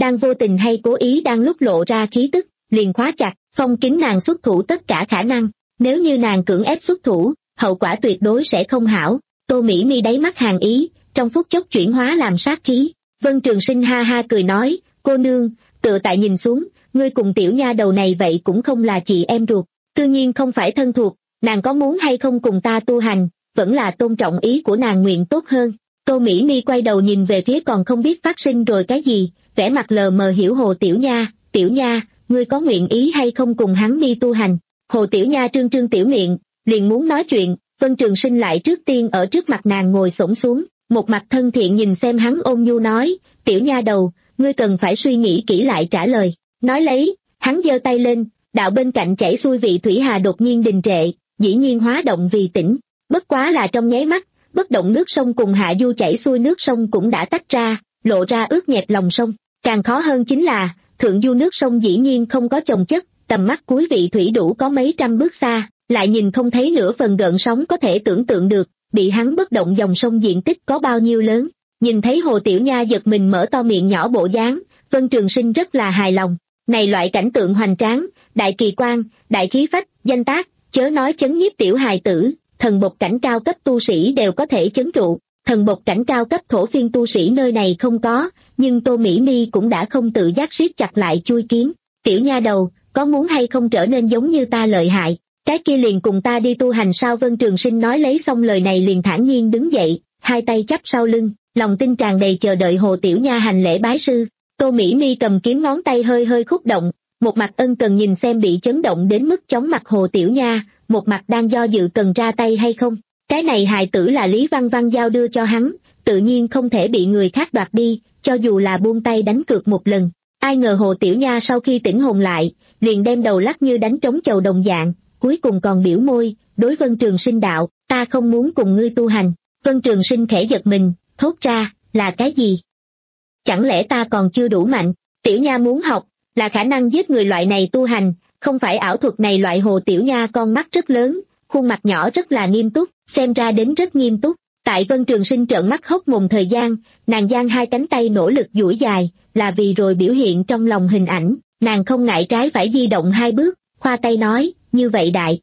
đang vô tình hay cố ý đang lúc lộ ra khí tức, liền khóa chặt, phong kín nàng xuất thủ tất cả khả năng. Nếu như nàng cưỡng ép xuất thủ, hậu quả tuyệt đối sẽ không hảo. Tô Mỹ Mi đáy mắt hàn ý, trong phút chốc chuyển hóa làm sát khí. Vân Trường Sinh ha ha cười nói, cô nương, tựa tại nhìn xuống, ngươi cùng tiểu nha đầu này vậy cũng không là chị em ruột, tự nhiên không phải thân thuộc, nàng có muốn hay không cùng ta tu hành, vẫn là tôn trọng ý của nàng nguyện tốt hơn. Tô Mỹ Mi quay đầu nhìn về phía còn không biết phát sinh rồi cái gì, vẻ mặt lờ mờ hiểu Hồ Tiểu Nha, Tiểu Nha, ngươi có nguyện ý hay không cùng hắn đi tu hành. Hồ Tiểu Nha trương trương tiểu miệng, liền muốn nói chuyện, Vân Trường Sinh lại trước tiên ở trước mặt nàng ngồi xổm xuống, một mặt thân thiện nhìn xem hắn ôn nhu nói, tiểu nha đầu, ngươi cần phải suy nghĩ kỹ lại trả lời. Nói lấy, hắn giơ tay lên, đạo bên cạnh chảy xuôi vị thủy hà đột nhiên đình trệ, dĩ nhiên hóa động vì tĩnh, bất quá là trong nháy mắt, bất động nước sông cùng hạ du chảy xuôi nước sông cũng đã tách ra, lộ ra ướt nhẹp lòng sông. Càng khó hơn chính là, thượng du nước sông dĩ nhiên không có chồng chất, tầm mắt cuối vị thủy đủ có mấy trăm bước xa, lại nhìn không thấy nửa phần gợn sóng có thể tưởng tượng được, bị hắn bất động dòng sông diện tích có bao nhiêu lớn. Nhìn thấy Hồ Tiểu Nha giật mình mở to miệng nhỏ bộ dáng, Vân Trường Sinh rất là hài lòng. Này loại cảnh tượng hoành tráng, đại kỳ quan, đại khí phách, danh tác, chớ nói chấn nhiếp tiểu hài tử, thần bộc cảnh cao cấp tu sĩ đều có thể chấn trụ. Thần bộc cảnh cao cấp thổ phiên tu sĩ nơi này không có, nhưng Tô Mỹ Mi cũng đã không tự giác siết chặt lại chui kiếm. Tiểu nha đầu, có muốn hay không trở nên giống như ta lợi hại, cái kia liền cùng ta đi tu hành sao? Vân Trường Sinh nói lấy xong lời này liền thản nhiên đứng dậy, hai tay chắp sau lưng, lòng tin tràn đầy chờ đợi Hồ Tiểu Nha hành lễ bái sư. Tô Mỹ Mi cầm kiếm ngón tay hơi hơi khúc động, một mặt ân cần nhìn xem bị chấn động đến mức chóng mặt Hồ Tiểu Nha, một mặt đang do dự cần ra tay hay không. Cái này hài tử là Lý Văn Văn giao đưa cho hắn, tự nhiên không thể bị người khác đoạt đi, cho dù là buông tay đánh cược một lần. Ai ngờ Hồ Tiểu Nha sau khi tỉnh hồn lại, liền đem đầu lắc như đánh trống chầu đồng dạng, cuối cùng còn biểu môi, đối Vân Trường Sinh đạo, ta không muốn cùng ngươi tu hành. Vân Trường Sinh khẽ giật mình, thốt ra, là cái gì? Chẳng lẽ ta còn chưa đủ mạnh? Tiểu Nha muốn học, là khả năng giết người loại này tu hành, không phải ảo thuật này loại. Hồ Tiểu Nha con mắt rất lớn, khuôn mặt nhỏ rất là nghiêm túc, xem ra đến rất nghiêm túc. Tại Vân Trường Sinh trợn mắt hốc mồm thời gian, nàng giang hai cánh tay nỗ lực duỗi dài, là vì rồi biểu hiện trong lòng hình ảnh, nàng không ngại trái phải di động hai bước, khoa tay nói, như vậy đại.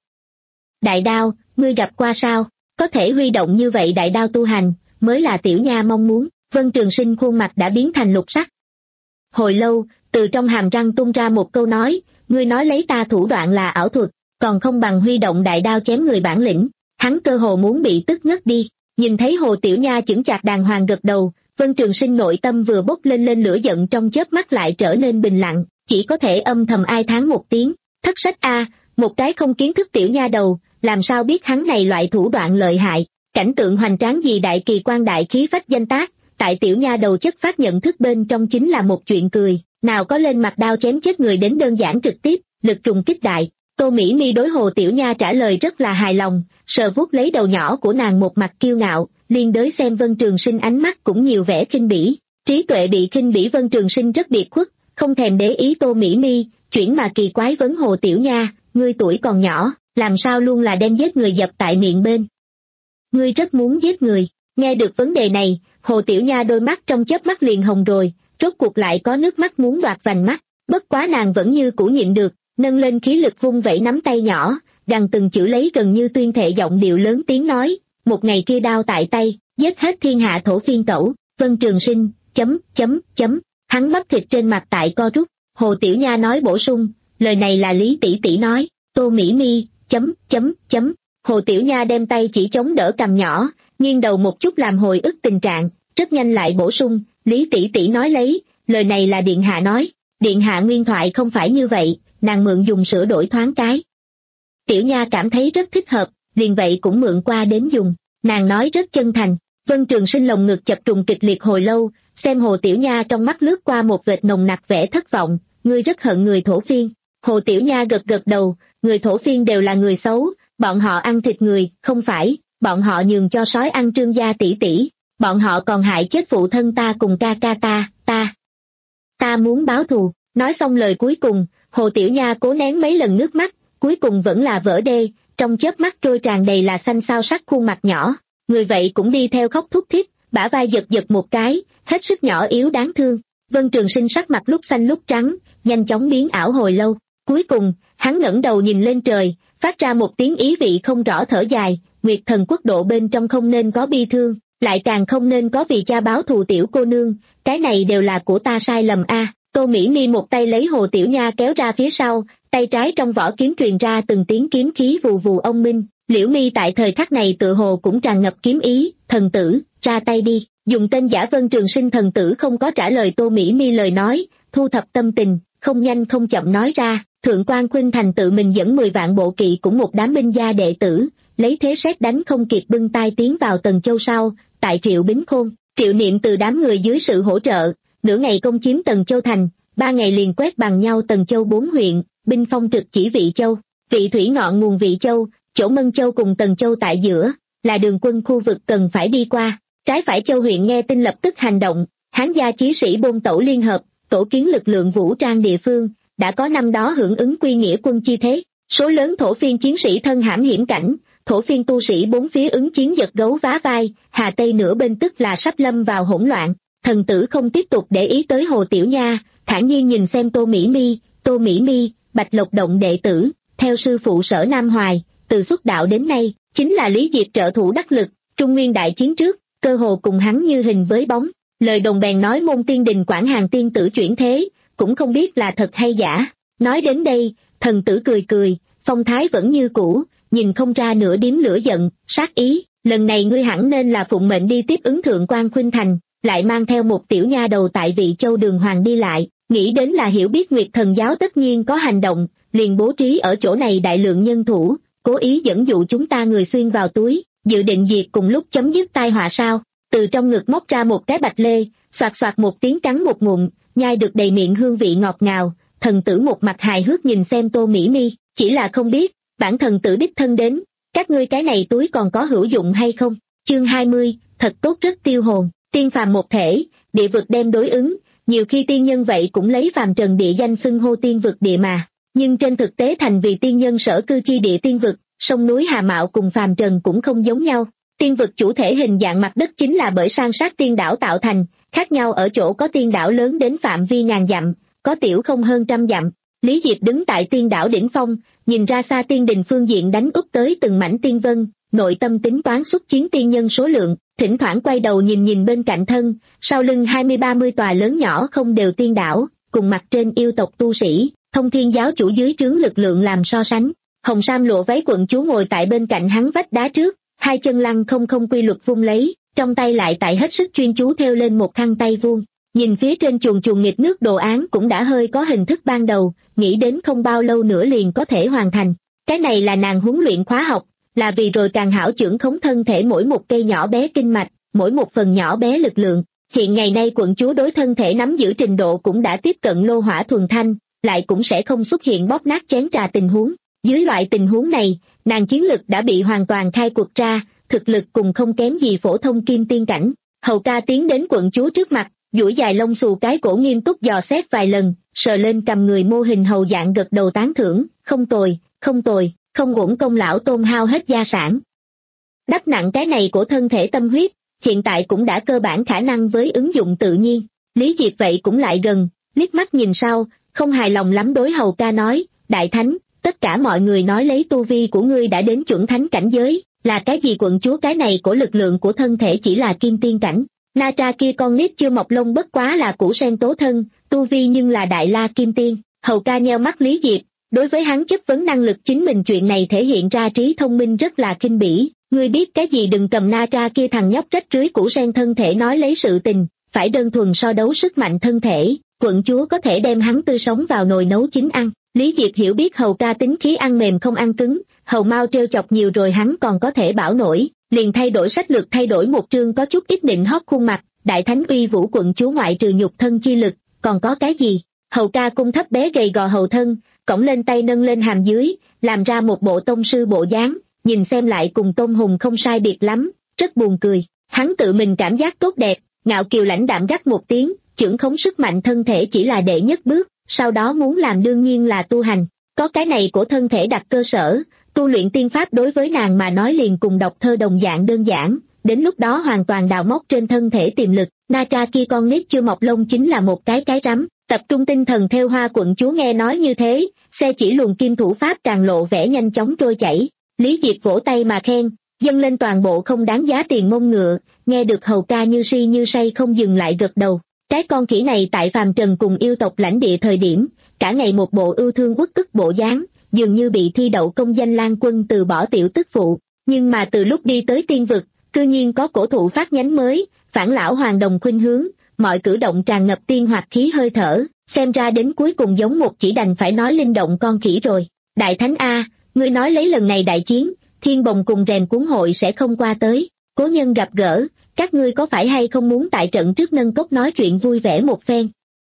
Đại đao, ngươi gặp qua sao? Có thể huy động như vậy đại đao tu hành, mới là Tiểu Nha mong muốn. Vân Trường Sinh khuôn mặt đã biến thành lục sắc. Hồi lâu, từ trong hàm răng tung ra một câu nói, ngươi nói lấy ta thủ đoạn là ảo thuật, còn không bằng huy động đại đao chém người bản lĩnh. Hắn cơ hồ muốn bị tức ngất đi. Nhìn thấy Hồ Tiểu Nha chững chạc đàng hoàng gật đầu, Vân Trường Sinh nội tâm vừa bốc lên lên lửa giận trong chớp mắt lại trở nên bình lặng, chỉ có thể âm thầm ai thán một tiếng, thất sách a, một cái không kiến thức tiểu nha đầu, làm sao biết hắn này loại thủ đoạn lợi hại. Cảnh tượng hoành tráng gì đại kỳ quan đại khí phách danh tác, tại tiểu nha đầu chất phát nhận thức bên trong chính là một chuyện cười, nào có lên mặt đao chém chết người đến đơn giản trực tiếp, lực trùng kích đại. Tô Mỹ Mi đối Hồ Tiểu Nha trả lời rất là hài lòng, sờ vuốt lấy đầu nhỏ của nàng một mặt kiêu ngạo, liên đới xem Vân Trường Sinh ánh mắt cũng nhiều vẻ khinh bỉ. Trí tuệ bị khinh bỉ Vân Trường Sinh rất biệt khuất, không thèm để ý Tô Mỹ Mi, chuyển mà kỳ quái vấn Hồ Tiểu Nha, ngươi tuổi còn nhỏ, làm sao luôn là đem giết người dập tại miệng bên? Ngươi rất muốn giết người. Nghe được vấn đề này, Hồ Tiểu Nha đôi mắt trong chớp mắt liền hồng rồi, rốt cuộc lại có nước mắt muốn đoạt vành mắt, bất quá nàng vẫn như cũ nhịn được, nâng lên khí lực vung vẩy nắm tay nhỏ, gằn từng chữ lấy gần như tuyên thệ giọng điệu lớn tiếng nói, một ngày kia đao tại tay, giết hết thiên hạ thổ phiên cẩu. Vân Trường Sinh, chấm, chấm, chấm, hắn bắp thịt trên mặt tại co rút. Hồ Tiểu Nha nói bổ sung, lời này là Lý tỷ tỷ nói. Tô Mỹ Mi, chấm, chấm, chấm. Hồ Tiểu Nha đem tay chỉ chống đỡ cằm nhỏ, nghiêng đầu một chút làm hồi ức tình trạng, rất nhanh lại bổ sung, Lý tỷ tỷ nói lấy, lời này là điện hạ nói. Điện hạ nguyên thoại không phải như vậy, nàng mượn dùng sửa đổi thoáng cái. Tiểu Nha cảm thấy rất thích hợp, liền vậy cũng mượn qua đến dùng, nàng nói rất chân thành. Vân Trường Sinh lồng ngực chập trùng kịch liệt hồi lâu, xem Hồ Tiểu Nha trong mắt lướt qua một vệt nồng nặc vẻ thất vọng, ngươi rất hận người thổ phiên. Hồ Tiểu Nha gật gật đầu, người thổ phiên đều là người xấu, bọn họ ăn thịt người, không phải, bọn họ nhường cho sói ăn Trương gia tỷ tỷ, bọn họ còn hại chết phụ thân ta cùng ca ca ta, ta. Ta muốn báo thù. Nói xong lời cuối cùng, Hồ Tiểu Nha cố nén mấy lần nước mắt, cuối cùng vẫn là vỡ đê, trong chớp mắt trôi tràn đầy là xanh xao sắc khuôn mặt nhỏ, người vậy cũng đi theo khóc thút thít, bả vai giật giật một cái, hết sức nhỏ yếu đáng thương. Vân Trường Sinh sắc mặt lúc xanh lúc trắng, nhanh chóng biến ảo hồi lâu. Cuối cùng, hắn ngẩng đầu nhìn lên trời, phát ra một tiếng ý vị không rõ thở dài. Nguyệt Thần quốc độ bên trong không nên có bi thương, lại càng không nên có vì cha báo thù tiểu cô nương, cái này đều là của ta sai lầm a. À, Tô Mỹ Mi một tay lấy Hồ Tiểu Nha kéo ra phía sau, tay trái trong vỏ kiếm truyền ra từng tiếng kiếm khí vù vù ông minh. Liễu Mi tại thời khắc này tựa hồ cũng tràn ngập kiếm ý. Thần tử, ra tay đi. Dùng tên giả Vân Trường Sinh thần tử không có trả lời Tô Mỹ Mi lời nói, thu thập tâm tình, không nhanh không chậm nói ra. Thượng quan Khuynh Thành tự mình dẫn mười vạn bộ kỵ cũng một đám binh gia đệ tử, lấy thế sét đánh không kịp bưng tay tiến vào Tần Châu sau. Tại Triệu Bính Khôn, Triệu Niệm từ đám người dưới sự hỗ trợ, nửa ngày công chiếm Tần Châu thành, ba ngày liền quét bằng nhau Tần Châu bốn huyện, binh phong trực chỉ Vị Châu. Vị thủy ngọn nguồn Vị Châu, chỗ Mân Châu cùng Tần Châu tại giữa, là đường quân khu vực cần phải đi qua. Trái phải Châu huyện nghe tin lập tức hành động, Hán gia chí sĩ Bôn Tẩu liên hợp, tổ kiến lực lượng vũ trang địa phương, đã có năm đó hưởng ứng quy nghĩa quân chi thế. Số lớn thổ phiên chiến sĩ thân hãm hiểm cảnh, thổ phiên tu sĩ bốn phía ứng chiến giật gấu vá vai, Hà Tây nửa bên tức là sắp lâm vào hỗn loạn. Thần tử không tiếp tục để ý tới Hồ Tiểu Nha, thản nhiên nhìn xem Tô Mỹ Mi. Tô Mỹ Mi, Bạch Lộc động đệ tử, theo sư phụ Sở Nam Hoài, từ xuất đạo đến nay, chính là Lý Diệp trợ thủ đắc lực, Trung Nguyên đại chiến trước, cơ hồ cùng hắn như hình với bóng. Lời đồn bèn nói môn tiên đình Quảng Hàn tiên tử chuyển thế, cũng không biết là thật hay giả. Nói đến đây, thần tử cười cười, phong thái vẫn như cũ, nhìn không ra nửa điếm lửa giận, sát ý. Lần này ngươi hẳn nên là phụng mệnh đi tiếp ứng Thượng quan Khuynh Thành, lại mang theo một tiểu nha đầu tại Vị Châu đường hoàng đi lại, nghĩ đến là hiểu biết Nguyệt Thần giáo tất nhiên có hành động, liền bố trí ở chỗ này đại lượng nhân thủ, cố ý dẫn dụ chúng ta người xuyên vào túi, dự định diệt cùng lúc chấm dứt tai họa sao. Từ trong ngực móc ra một cái bạch lê, xoạt xoạt một tiếng cắn một ngụm, nhai được đầy miệng hương vị ngọt ngào. Thần tử một mặt hài hước nhìn xem Tô Mỹ Mi, chỉ là không biết, bản thần tử đích thân đến, các ngươi cái này túi còn có hữu dụng hay không. Chương hai mươi, thật tốt rất tiêu hồn. Tiên phàm một thể, địa vực đem đối ứng, nhiều khi tiên nhân vậy cũng lấy phàm trần địa danh xưng hô tiên vực địa mà, nhưng trên thực tế thành vì tiên nhân sở cư chi địa tiên vực, sông núi Hà Mạo cùng phàm trần cũng không giống nhau. Tiên vực chủ thể hình dạng mặt đất chính là bởi san sát tiên đảo tạo thành, khác nhau ở chỗ có tiên đảo lớn đến phạm vi ngàn dặm, có tiểu không hơn trăm dặm. Lý Diệp đứng tại tiên đảo đỉnh phong, nhìn ra xa tiên đình phương diện đánh úp tới từng mảnh tiên vân, nội tâm tính toán xuất chiến tiên nhân số lượng, thỉnh thoảng quay đầu nhìn nhìn bên cạnh thân, sau lưng hai mươi ba mươi tòa lớn nhỏ không đều tiên đảo, cùng mặt trên yêu tộc tu sĩ, Thông Thiên giáo chủ dưới trướng lực lượng làm so sánh. Hồng Sam lụa váy quận chúa ngồi tại bên cạnh hắn vách đá trước, hai chân lăng không không quy luật vung lấy, trong tay lại tại hết sức chuyên chú theo lên một khăn tay vuông. Nhìn phía trên chuồn chuồn nghịch nước đồ án cũng đã hơi có hình thức ban đầu, nghĩ đến không bao lâu nữa liền có thể hoàn thành. Cái này là nàng huấn luyện khóa học, là vì rồi càng hảo chưởng khống thân thể mỗi một cây nhỏ bé kinh mạch, mỗi một phần nhỏ bé lực lượng. Hiện ngày nay quận chúa đối thân thể nắm giữ trình độ cũng đã tiếp cận lô hỏa thuần thanh, lại cũng sẽ không xuất hiện bóp nát chén trà tình huống. Dưới loại tình huống này, nàng chiến lực đã bị hoàn toàn khai quật ra, thực lực cùng không kém gì phổ thông kim tiên cảnh. Hầu ca tiến đến quận chúa trước mặt, duỗi dài lông xù cái cổ nghiêm túc dò xét vài lần, sờ lên cầm người mô hình hầu dạng gật đầu tán thưởng, không tồi, không tồi, không uổng công lão Tôn hao hết gia sản. Đắp nặng cái này của thân thể tâm huyết, hiện tại cũng đã cơ bản khả năng với ứng dụng tự nhiên. Lý Diệp vậy cũng lại gần, liếc mắt nhìn sau, không hài lòng lắm đối hầu ca nói, đại thánh, tất cả mọi người nói lấy tu vi của ngươi đã đến chuẩn thánh cảnh giới, là cái gì quận chúa cái này của lực lượng của thân thể chỉ là kim tiên cảnh. Na Tra kia con nít chưa mọc lông bất quá là củ sen tố thân, tu vi nhưng là đại la kim tiên. Hầu ca nheo mắt Lý Diệp, đối với hắn chất vấn năng lực chính mình chuyện này thể hiện ra trí thông minh rất là kinh bỉ. Ngươi biết cái gì, đừng cầm Na Tra kia thằng nhóc rách rưới củ sen thân thể nói lấy sự tình, phải đơn thuần so đấu sức mạnh thân thể, quận chúa có thể đem hắn tươi sống vào nồi nấu chín ăn. Lý Diệp hiểu biết hầu ca tính khí ăn mềm không ăn cứng, hầu mau trêu chọc nhiều rồi hắn còn có thể bảo nổi, liền thay đổi sách lược thay đổi một trương có chút ít định hót khuôn mặt, đại thánh uy vũ quận chúa ngoại trừ nhục thân chi lực, còn có cái gì? Hầu ca cung thấp bé gầy gò hầu thân, cõng lên tay nâng lên hàm dưới, làm ra một bộ tông sư bộ dáng, nhìn xem lại cùng Tôn Hùng không sai biệt lắm, rất buồn cười. Hắn tự mình cảm giác tốt đẹp, ngạo kiều lãnh đạm gắt một tiếng, chưởng khống sức mạnh thân thể chỉ là đệ nhất bước, sau đó muốn làm đương nhiên là tu hành. Có cái này của thân thể đặt cơ sở, tu luyện tiên pháp đối với nàng mà nói liền cùng đọc thơ đồng dạng đơn giản, đến lúc đó hoàn toàn đào móc trên thân thể tiềm lực, Na Tra kia con nít chưa mọc lông chính là một cái cái rắm. Tập trung tinh thần theo Hoa quận chúa nghe nói như thế, xe chỉ luồn kim thủ pháp càng lộ vẻ nhanh chóng trôi chảy. Lý Diệp vỗ tay mà khen, dâng lên toàn bộ không đáng giá tiền mông ngựa, nghe được hầu ca như si như say không dừng lại gật đầu. Cái con khỉ này tại phàm trần cùng yêu tộc lãnh địa thời điểm, cả ngày một bộ ưu thương uất ức bộ dáng, dường như bị thi đậu công danh lang quân từ bỏ tiểu tức phụ, nhưng mà từ lúc đi tới tiên vực, cư nhiên có cổ thụ phát nhánh mới, phản lão hoàng đồng khuynh hướng, mọi cử động tràn ngập tiên hoạt khí hơi thở, xem ra đến cuối cùng giống một chỉ đành phải nói linh động con khỉ rồi. Đại thánh A, ngươi nói lấy lần này đại chiến, Thiên Bồng cùng Rèn Cuốn hội sẽ không qua tới, cố nhân gặp gỡ, các ngươi có phải hay không muốn tại trận trước nâng cốc nói chuyện vui vẻ một phen?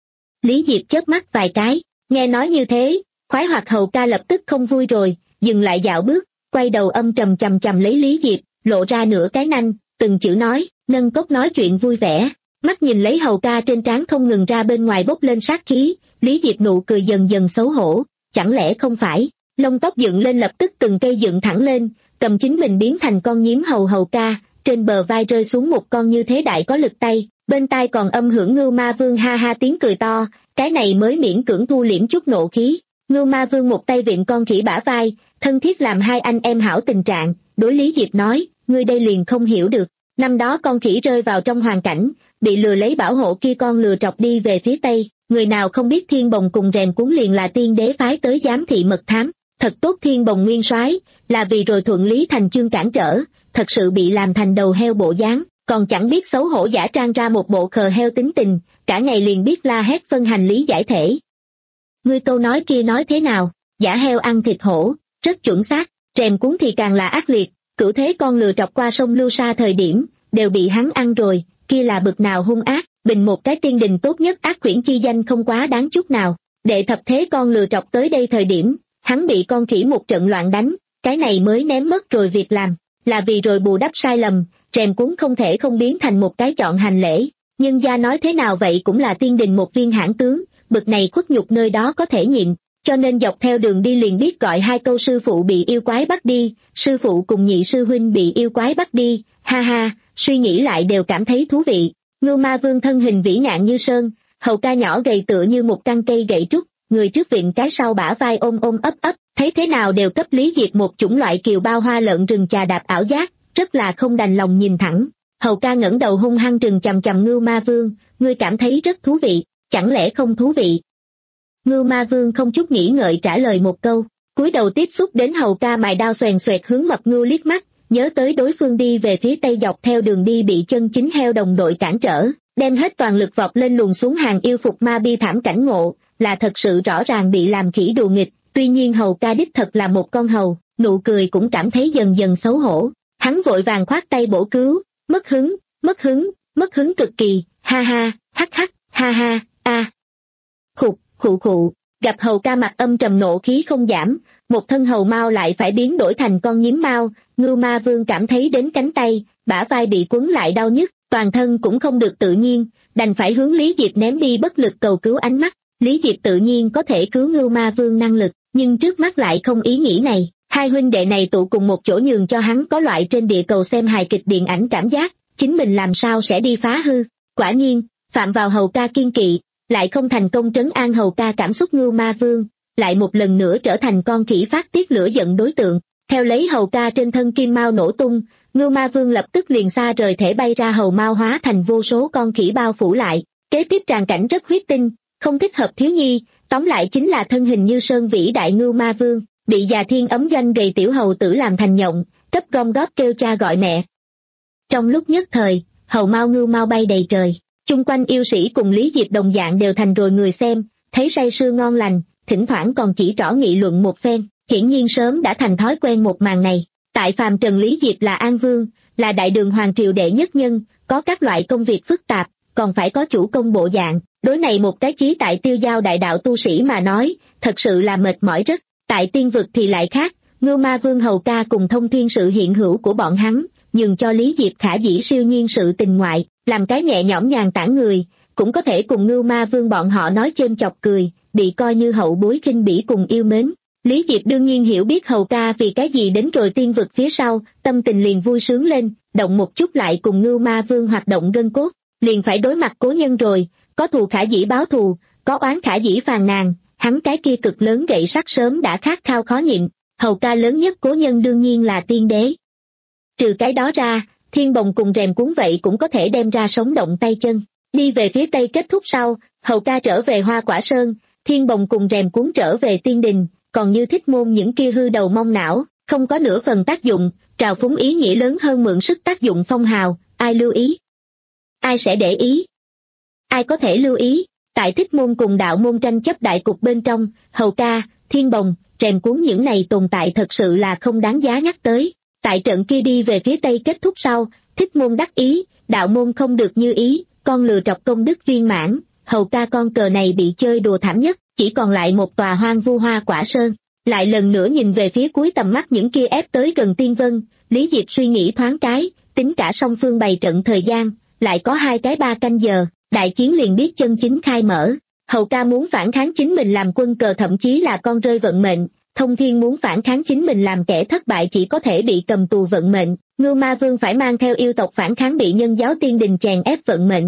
Lý Diệp chớp mắt vài cái, nghe nói như thế, khoái hoạt hầu ca lập tức không vui rồi, dừng lại dạo bước, quay đầu âm trầm chầm chầm lấy Lý Diệp, lộ ra nửa cái nanh, từng chữ nói, nâng cốc nói chuyện vui vẻ. Mắt nhìn lấy hầu ca trên trán không ngừng ra bên ngoài bốc lên sát khí, Lý Diệp nụ cười dần dần xấu hổ, chẳng lẽ không phải, lông tóc dựng lên lập tức từng cây dựng thẳng lên, cầm chính mình biến thành con nhím hầu hầu ca, trên bờ vai rơi xuống một con như thế đại có lực tay, bên tai còn âm hưởng Ngưu Ma Vương ha ha tiếng cười to, cái này mới miễn cưỡng thu liễm chút nộ khí. Ngưu Ma Vương một tay viện con khỉ bả vai, thân thiết làm hai anh em hảo tình trạng, đối Lý Diệp nói, ngươi đây liền không hiểu được, năm đó con khỉ rơi vào trong hoàn cảnh, bị lừa lấy bảo hộ kia con lừa trọc đi về phía Tây, người nào không biết Thiên Bồng cùng Rèn Cuốn liền là tiên đế phái tới giám thị mật thám, thật tốt Thiên Bồng nguyên soái là vì rồi thuận lý thành chương cản trở, thật sự bị làm thành đầu heo bộ dáng, còn chẳng biết xấu hổ giả trang ra một bộ khờ heo tính tình, cả ngày liền biết la hét phân hành lý giải thể. Ngươi câu nói kia nói thế nào, giả heo ăn thịt hổ, rất chuẩn xác, Rèn Cuốn thì càng là ác liệt, cửu thế con lừa trọc qua sông Lưu Sa thời điểm, đều bị hắn ăn rồi, kia là bực nào hung ác, bình một cái tiên đình tốt nhất ác quyển chi danh không quá đáng chút nào, đệ thập thế con lừa trọc tới đây thời điểm, hắn bị con khỉ một trận loạn đánh, cái này mới ném mất rồi việc làm, là vì rồi bù đắp sai lầm, Rèn Cuốn không thể không biến thành một cái chọn hành lễ, nhưng gia nói thế nào vậy cũng là tiên đình một viên hãn tướng, bực này khuất nhục nơi đó có thể nhịn, cho nên dọc theo đường đi liền biết gọi hai câu sư phụ bị yêu quái bắt đi, sư phụ cùng nhị sư huynh bị yêu quái bắt đi, ha ha, suy nghĩ lại đều cảm thấy thú vị. Ngưu Ma Vương thân hình vĩ ngạn như sơn, hầu ca nhỏ gầy tựa như một căn cây gậy trúc, người trước viện cái sau bả vai ôm ôm ấp ấp, thấy thế nào đều cấp Lý Diệp một chủng loại kiều bao hoa lợn rừng chà đạp ảo giác, rất là không đành lòng nhìn thẳng. Hầu ca ngẩng đầu hung hăng trừng chằm chằm Ngưu Ma Vương, ngươi cảm thấy rất thú vị, chẳng lẽ không thú vị? Ngưu Ma Vương không chút nghĩ ngợi trả lời một câu, cúi đầu tiếp xúc đến hầu ca mài đao xoèn xoẹt hướng Mập Ngưu liếc mắt, nhớ tới đối phương đi về phía tây dọc theo đường đi bị chân chính heo đồng đội cản trở, đem hết toàn lực vọt lên luồn xuống hàng yêu phục ma bi thảm cảnh ngộ, là thật sự rõ ràng bị làm khỉ đùa nghịch, tuy nhiên hầu ca đích thật là một con hầu, nụ cười cũng cảm thấy dần dần xấu hổ, hắn vội vàng khoát tay bổ cứu, mất hứng, mất hứng, mất hứng cực kỳ, ha ha, hắc hắc, ha ha, a. Khục, khụ khụ, gặp hầu ca mặt âm trầm nộ khí không giảm, một thân hầu mau lại phải biến đổi thành con nhím mau, Ngưu Ma Vương cảm thấy đến cánh tay, bả vai bị quấn lại đau nhức, toàn thân cũng không được tự nhiên, đành phải hướng Lý Diệp ném đi bất lực cầu cứu ánh mắt. Lý Diệp tự nhiên có thể cứu Ngưu Ma Vương năng lực, nhưng trước mắt lại không ý nghĩ này, hai huynh đệ này tụ cùng một chỗ nhường cho hắn có loại trên địa cầu xem hài kịch điện ảnh cảm giác, chính mình làm sao sẽ đi phá hư. Quả nhiên, phạm vào hầu ca kiên kỵ, lại không thành công trấn an hầu ca cảm xúc Ngưu Ma Vương, lại một lần nữa trở thành con khỉ phát tiết lửa giận đối tượng. Theo lấy hầu ca trên thân kim mao nổ tung, Ngưu Ma Vương lập tức liền xa rời thể bay ra hầu mao hóa thành vô số con khỉ bao phủ lại. Kế tiếp tràng cảnh rất huyết tinh, không thích hợp thiếu nhi, tóm lại chính là thân hình như sơn vĩ đại Ngưu Ma Vương, bị già thiên ấm doanh gầy tiểu hầu tử làm thành nhộng, cấp gom góp kêu cha gọi mẹ. Trong lúc nhất thời, hầu mao Ngưu Mao bay đầy trời, chung quanh yêu sĩ cùng Lý Diệp đồng dạng đều thành rồi người xem, thấy say sưa ngon lành, thỉnh thoảng còn chỉ trỏ nghị luận một phen, hiển nhiên sớm đã thành thói quen một màn này. Tại phàm trần Lý Diệp là An Vương, là đại đường hoàng triều đệ nhất nhân, có các loại công việc phức tạp, còn phải có chủ công bộ dạng, đối này một cái chí tại tiêu giao đại đạo tu sĩ mà nói, thật sự là mệt mỏi rất. Tại tiên vực thì lại khác, Ngưu Ma Vương hầu ca cùng thông thiên sự hiện hữu của bọn hắn, nhường cho Lý Diệp khả dĩ siêu nhiên sự tình ngoại, làm cái nhẹ nhõm nhàn tản người, cũng có thể cùng Ngưu Ma Vương bọn họ nói chêm chọc cười, bị coi như hậu bối khinh bỉ cùng yêu mến. Lý Diệp đương nhiên hiểu biết hầu ca vì cái gì đến rồi tiên vực phía sau, tâm tình liền vui sướng lên, động một chút lại cùng Ngưu Ma Vương hoạt động gân cốt. liền phải đối mặt Cố Nhân rồi, có thù khả dĩ báo thù, có oán khả dĩ phàn nàn, hắn cái kia cực lớn gậy sắt sớm đã khát khao khó nhịn, hầu ca lớn nhất Cố Nhân đương nhiên là tiên đế. Trừ cái đó ra, Thiên Bồng cùng Rèm Cuốn vậy cũng có thể đem ra sống động tay chân. Đi về phía tây kết thúc sau, hầu ca trở về Hoa Quả Sơn, Thiên Bồng cùng Rèm Cuốn trở về Tiên Đình, còn Như Thích Môn những kia hư đầu mong não, không có nửa phần tác dụng, trào phúng ý nghĩa lớn hơn mượn sức tác dụng phong hào, ai lưu ý? Ai sẽ để ý? Ai có thể lưu ý? Tại Thích Môn cùng Đạo Môn tranh chấp đại cục bên trong, hầu ca, Thiên Bồng, Rèm Cuốn những này tồn tại thật sự là không đáng giá nhắc tới. Tại trận kia đi về phía tây kết thúc sau, Thích Môn đắc ý, Đạo Môn không được như ý, con lừa trọc công đức viên mãn, hầu ca con cờ này bị chơi đùa thảm nhất, chỉ còn lại một tòa hoang vu Hoa Quả Sơn. Lại lần nữa nhìn về phía cuối tầm mắt những kia ép tới gần Tiên Vân, Lý Diệp suy nghĩ thoáng cái, tính cả song phương bày trận thời gian, lại có hai cái ba canh giờ, đại chiến liền biết chân chính khai mở. Hầu ca muốn phản kháng chính mình làm quân cờ thậm chí là con rơi vận mệnh, Thông Thiên muốn phản kháng chính mình làm kẻ thất bại chỉ có thể bị cầm tù vận mệnh, Ngưu Ma Vương phải mang theo yêu tộc phản kháng bị nhân giáo tiên đình chèn ép vận mệnh.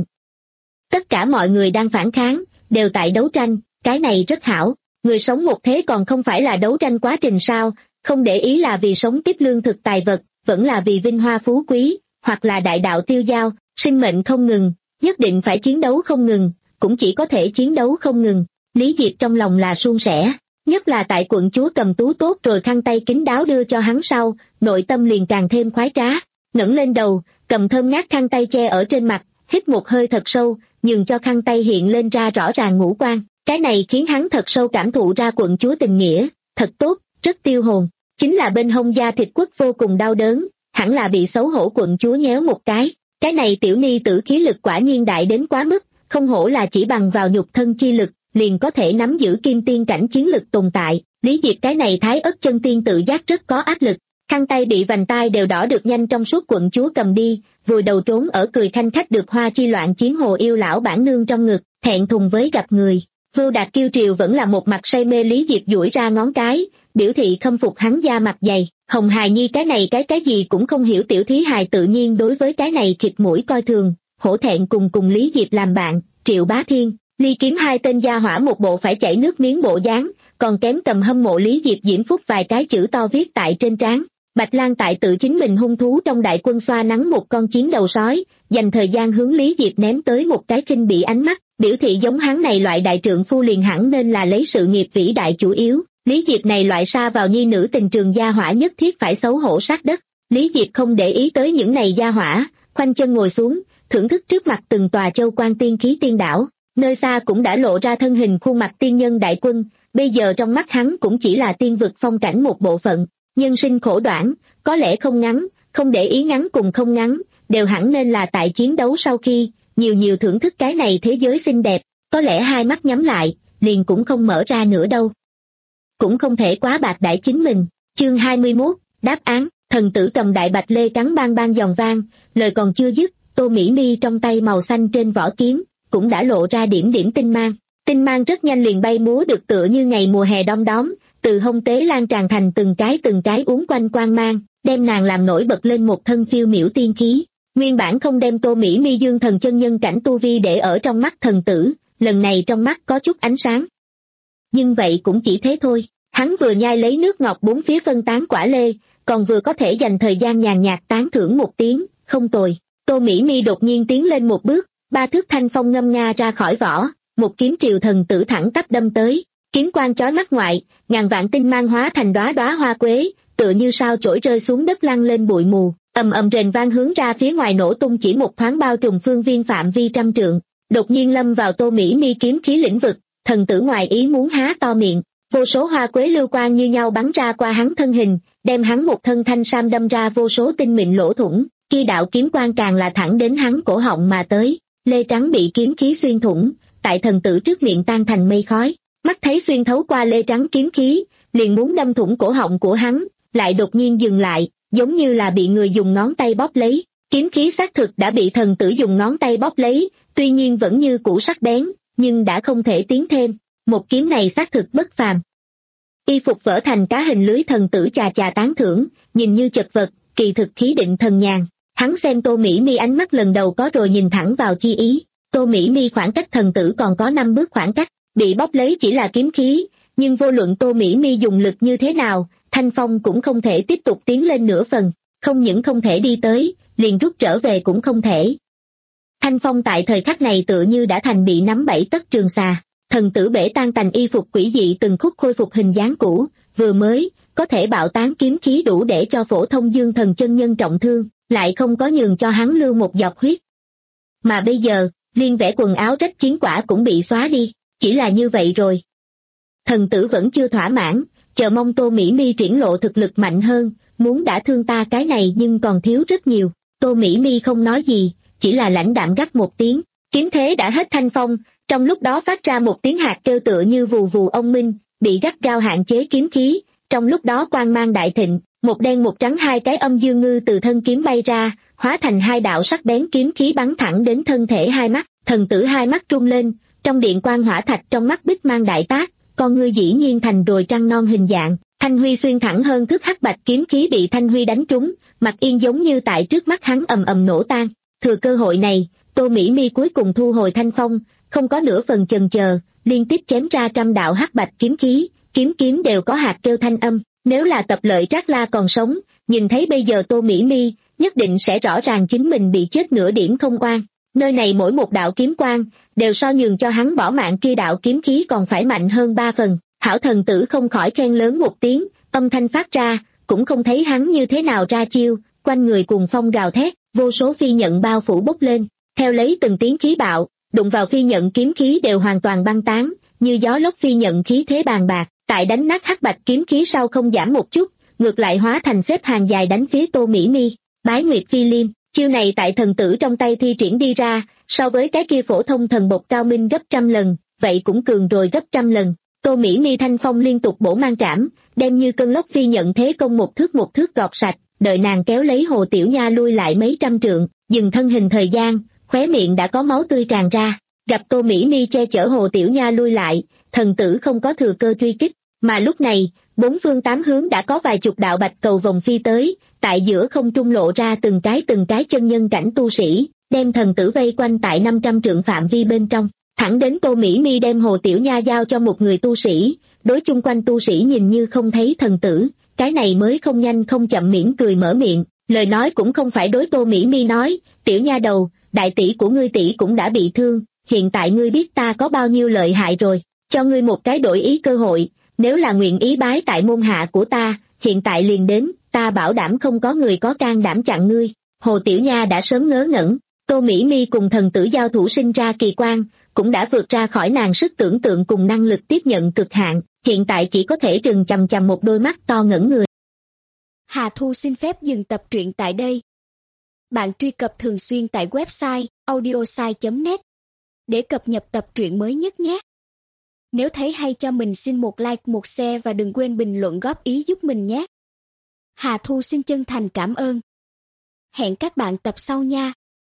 Tất cả mọi người đang phản kháng, đều tại đấu tranh, cái này rất hảo. Người sống một thế còn không phải là đấu tranh quá trình sao, không để ý là vì sống tiếp lương thực tài vật, vẫn là vì vinh hoa phú quý, hoặc là đại đạo tiêu dao, sinh mệnh không ngừng, nhất định phải chiến đấu không ngừng, cũng chỉ có thể chiến đấu không ngừng. Lý Diệp trong lòng là suôn sẻ, nhất là tại quận chúa cầm tú tốt rồi khăn tay kín đáo đưa cho hắn sau, nội tâm liền càng thêm khoái trá, ngẩng lên đầu, cầm thơm ngát khăn tay che ở trên mặt, hít một hơi thật sâu, nhường cho khăn tay hiện lên ra rõ ràng ngũ quan. Cái này khiến hắn thật sâu cảm thụ ra quận chúa tình nghĩa, thật tốt, rất tiêu hồn. Chính là bên hông da thịt quất vô cùng đau đớn, hẳn là bị xấu hổ quận chúa nhéo một cái. Cái này tiểu ni tử khí lực quả nhiên đại đến quá mức, không hổ là chỉ bằng vào nhục thân chi lực, liền có thể nắm giữ kim tiên cảnh chiến lực tồn tại. Lý Diệp cái này thái ất chân tiên tự giác rất có áp lực, khăn tay bị vành tai đều đỏ được nhanh trong suốt quận chúa cầm đi, vùi đầu trốn ở cười khanh khách được hoa chi loạn chiến hồ yêu lão bản nương trong ngực, thẹn thùng với gặp người. Vưu Đạt Kiêu Triều vẫn là một mặt say mê. Lý Diệp duỗi ra ngón cái, biểu thị khâm phục hắn da mặt dày. Hồng Hài Nhi cái này cái cái gì cũng không hiểu tiểu thí hài tự nhiên đối với cái này khịt mũi coi thường, hổ thẹn cùng cùng Lý Diệp làm bạn. Triệu Bá Thiên, Ly Kiếm hai tên gia hỏa một bộ phải chảy nước miếng bộ dáng, còn kém cầm hâm mộ Lý Diệp diễm phúc vài cái chữ to viết tại trên trán. Bạch Lan tại tự chính mình hung thú trong đại quân xoa nắng một con chiến đầu sói, dành thời gian hướng Lý Diệp ném tới một cái khinh bỉ ánh mắt, biểu thị giống hắn này loại đại trượng phu liền hẳn nên là lấy sự nghiệp vĩ đại chủ yếu. Lý Diệp này loại sa vào nhi nữ tình trường gia hỏa nhất thiết phải xấu hổ sát đất. Lý Diệp không để ý tới những này gia hỏa, khoanh chân ngồi xuống, thưởng thức trước mặt từng tòa châu quan tiên khí tiên đảo, nơi xa cũng đã lộ ra thân hình khuôn mặt tiên nhân đại quân, bây giờ trong mắt hắn cũng chỉ là tiên vực phong cảnh một bộ phận. Nhân sinh khổ đoạn, có lẽ không ngắn, không để ý ngắn cùng không ngắn, đều hẳn nên là tại chiến đấu sau khi, nhiều nhiều thưởng thức cái này thế giới xinh đẹp, có lẽ hai mắt nhắm lại, liền cũng không mở ra nữa đâu. Cũng không thể quá bạc đãi chính mình. Chương hai mươi mốt, đáp án, thần tử cầm đại bạch lê trắng bang bang giòn vang, lời còn chưa dứt, Tô Mỹ Mi trong tay màu xanh trên vỏ kiếm, cũng đã lộ ra điểm điểm tinh mang. Tinh mang rất nhanh liền bay múa được tựa như ngày mùa hè đom đóm, từ hông tế lan tràn thành từng cái từng cái uốn quanh quang mang, đem nàng làm nổi bật lên một thân phiêu miểu tiên khí. Nguyên bản không đem Tô Mỹ Mi dương thần chân nhân cảnh tu vi để ở trong mắt thần tử, lần này trong mắt có chút ánh sáng. Nhưng vậy cũng chỉ thế thôi, hắn vừa nhai lấy nước ngọt bốn phía phân tán quả lê, còn vừa có thể dành thời gian nhàn nhạt tán thưởng một tiếng, không tồi. Tô Mỹ Mi đột nhiên tiến lên một bước, ba thước thanh phong ngâm nga ra khỏi vỏ, một kiếm triều thần tử thẳng tắp đâm tới. Kiếm quang chói mắt ngoại, ngàn vạn tinh mang hóa thành đóa đóa hoa quế, tựa như sao chổi rơi xuống đất lăn lên bụi mù, ầm ầm rền vang hướng ra phía ngoài nổ tung, chỉ một thoáng bao trùm phương viên phạm vi trăm trượng. Đột nhiên lâm vào Tô Mỹ Mi kiếm khí lĩnh vực, thần tử ngoài ý muốn há to miệng, vô số hoa quế lưu quang như nhau bắn ra qua hắn thân hình, đem hắn một thân thanh sam đâm ra vô số tinh mịn lỗ thủng. Kia đạo kiếm quang càng là thẳng đến hắn cổ họng mà tới, lê trắng bị kiếm khí xuyên thủng, tại thần tử trước miệng tan thành mây khói. Mắt thấy xuyên thấu qua lê trắng kiếm khí, liền muốn đâm thủng cổ họng của hắn, lại đột nhiên dừng lại, giống như là bị người dùng ngón tay bóp lấy. Kiếm khí xác thực đã bị thần tử dùng ngón tay bóp lấy, tuy nhiên vẫn như cũ sắc bén, nhưng đã không thể tiến thêm. Một kiếm này xác thực bất phàm. Y phục vỡ thành cá hình lưới, thần tử chà chà tán thưởng, nhìn như chật vật, kỳ thực khí định thần nhàn. Hắn xem Tô Mỹ Mi ánh mắt lần đầu có rồi nhìn thẳng vào chi ý. Tô Mỹ Mi khoảng cách thần tử còn có năm bước khoảng cách, bị bóp lấy chỉ là kiếm khí, nhưng vô luận Tô Mỹ Mi dùng lực như thế nào, Thanh Phong cũng không thể tiếp tục tiến lên nửa phần, không những không thể đi tới, liền rút trở về cũng không thể. Thanh Phong tại thời khắc này tựa như đã thành bị nắm bảy tấc trường xà, thần tử bể tan tành y phục quỷ dị từng khúc khôi phục hình dáng cũ, vừa mới có thể bạo tán kiếm khí đủ để cho phổ thông dương thần chân nhân trọng thương, lại không có nhường cho hắn lưu một giọt huyết. Mà bây giờ, liên vẻ quần áo rách chiến quả cũng bị xóa đi, chỉ là như vậy rồi. Thần tử vẫn chưa thỏa mãn, chờ mong Tô Mỹ Mi triển lộ thực lực mạnh hơn, muốn đã thương ta cái này nhưng còn thiếu rất nhiều. Tô Mỹ Mi không nói gì, chỉ là lãnh đạm gắt một tiếng, kiếm thế đã hết Thanh Phong, trong lúc đó phát ra một tiếng hạt kêu tựa như vù vù ông minh, bị gắt gao hạn chế kiếm khí, trong lúc đó quang mang đại thịnh, một đen một trắng hai cái âm dương ngư từ thân kiếm bay ra, hóa thành hai đạo sắc bén kiếm khí bắn thẳng đến thân thể hai mắt, thần tử hai mắt rung lên, trong điện quang hỏa thạch trong mắt bích mang đại tác, con ngươi dĩ nhiên thành rồi trăng non hình dạng, Thanh Huy xuyên thẳng hơn thước hắc bạch kiếm khí bị Thanh Huy đánh trúng, mặt yên giống như tại trước mắt hắn ầm ầm nổ tan. Thừa cơ hội này, Tô Mỹ Mi cuối cùng thu hồi thanh phong, không có nửa phần chần chờ, liên tiếp chém ra trăm đạo hắc bạch kiếm khí, kiếm kiếm đều có hạt kêu thanh âm. Nếu là Tập Lợi Trác La còn sống, nhìn thấy bây giờ Tô Mỹ Mi, nhất định sẽ rõ ràng chính mình bị chết nửa điểm không oan. Nơi này mỗi một đạo kiếm quang, đều so nhường cho hắn bỏ mạng kia đạo kiếm khí còn phải mạnh hơn ba phần. Hảo thần tử không khỏi khen lớn một tiếng, âm thanh phát ra, cũng không thấy hắn như thế nào ra chiêu, quanh người cuồng phong gào thét, vô số phi nhận bao phủ bốc lên, theo lấy từng tiếng khí bạo, đụng vào phi nhận kiếm khí đều hoàn toàn băng tán, như gió lốc phi nhận khí thế bàn bạc, tại đánh nát hắc bạch kiếm khí sau không giảm một chút, ngược lại hóa thành xếp hàng dài đánh phía Tô Mỹ Mi. Bái Nguyệt Phi Liêm, chiêu này tại thần tử trong tay thi triển đi ra, so với cái kia phổ thông thần bộc cao minh gấp trăm lần, vậy cũng cường rồi gấp trăm lần. Tô Mỹ Mi thanh phong liên tục bổ mang trảm, đem như cơn lốc phi nhận thế công một thước một thước gọt sạch, đợi nàng kéo lấy Hồ Tiểu Nha lui lại mấy trăm trượng, dừng thân hình thời gian, khóe miệng đã có máu tươi tràn ra. Gặp Tô Mỹ Mi che chở Hồ Tiểu Nha lui lại, thần tử không có thừa cơ truy kích, mà lúc này, bốn phương tám hướng đã có vài chục đạo bạch cầu vòng phi tới, tại giữa không trung lộ ra từng cái từng cái chân nhân cảnh tu sĩ, đem thần tử vây quanh tại năm trăm trượng phạm vi bên trong. Thẳng đến Tô Mỹ Mi đem Hồ Tiểu Nha giao cho một người tu sĩ, đối chung quanh tu sĩ nhìn như không thấy thần tử, cái này mới không nhanh không chậm mỉm cười mở miệng, lời nói cũng không phải đối Tô Mỹ Mi nói, Tiểu Nha đầu, đại tỷ của ngươi tỷ cũng đã bị thương, hiện tại ngươi biết ta có bao nhiêu lợi hại rồi, cho ngươi một cái đổi ý cơ hội, nếu là nguyện ý bái tại môn hạ của ta, hiện tại liền đến, ta bảo đảm không có người có can đảm chặn ngươi. Hồ Tiểu Nha đã sớm ngớ ngẩn, Tô Mỹ Mi cùng thần tử giao thủ sinh ra kỳ quan, cũng đã vượt ra khỏi nàng sức tưởng tượng cùng năng lực tiếp nhận cực hạn, hiện tại chỉ có thể trừng chằm chằm một đôi mắt to ngẩn người. Hà Thu xin phép dừng tập truyện tại đây. Bạn truy cập thường xuyên tại website audiosai chấm net để cập nhật tập truyện mới nhất nhé. Nếu thấy hay cho mình xin một like, một share và đừng quên bình luận góp ý giúp mình nhé. Hà Thu xin chân thành cảm ơn. Hẹn các bạn tập sau nha.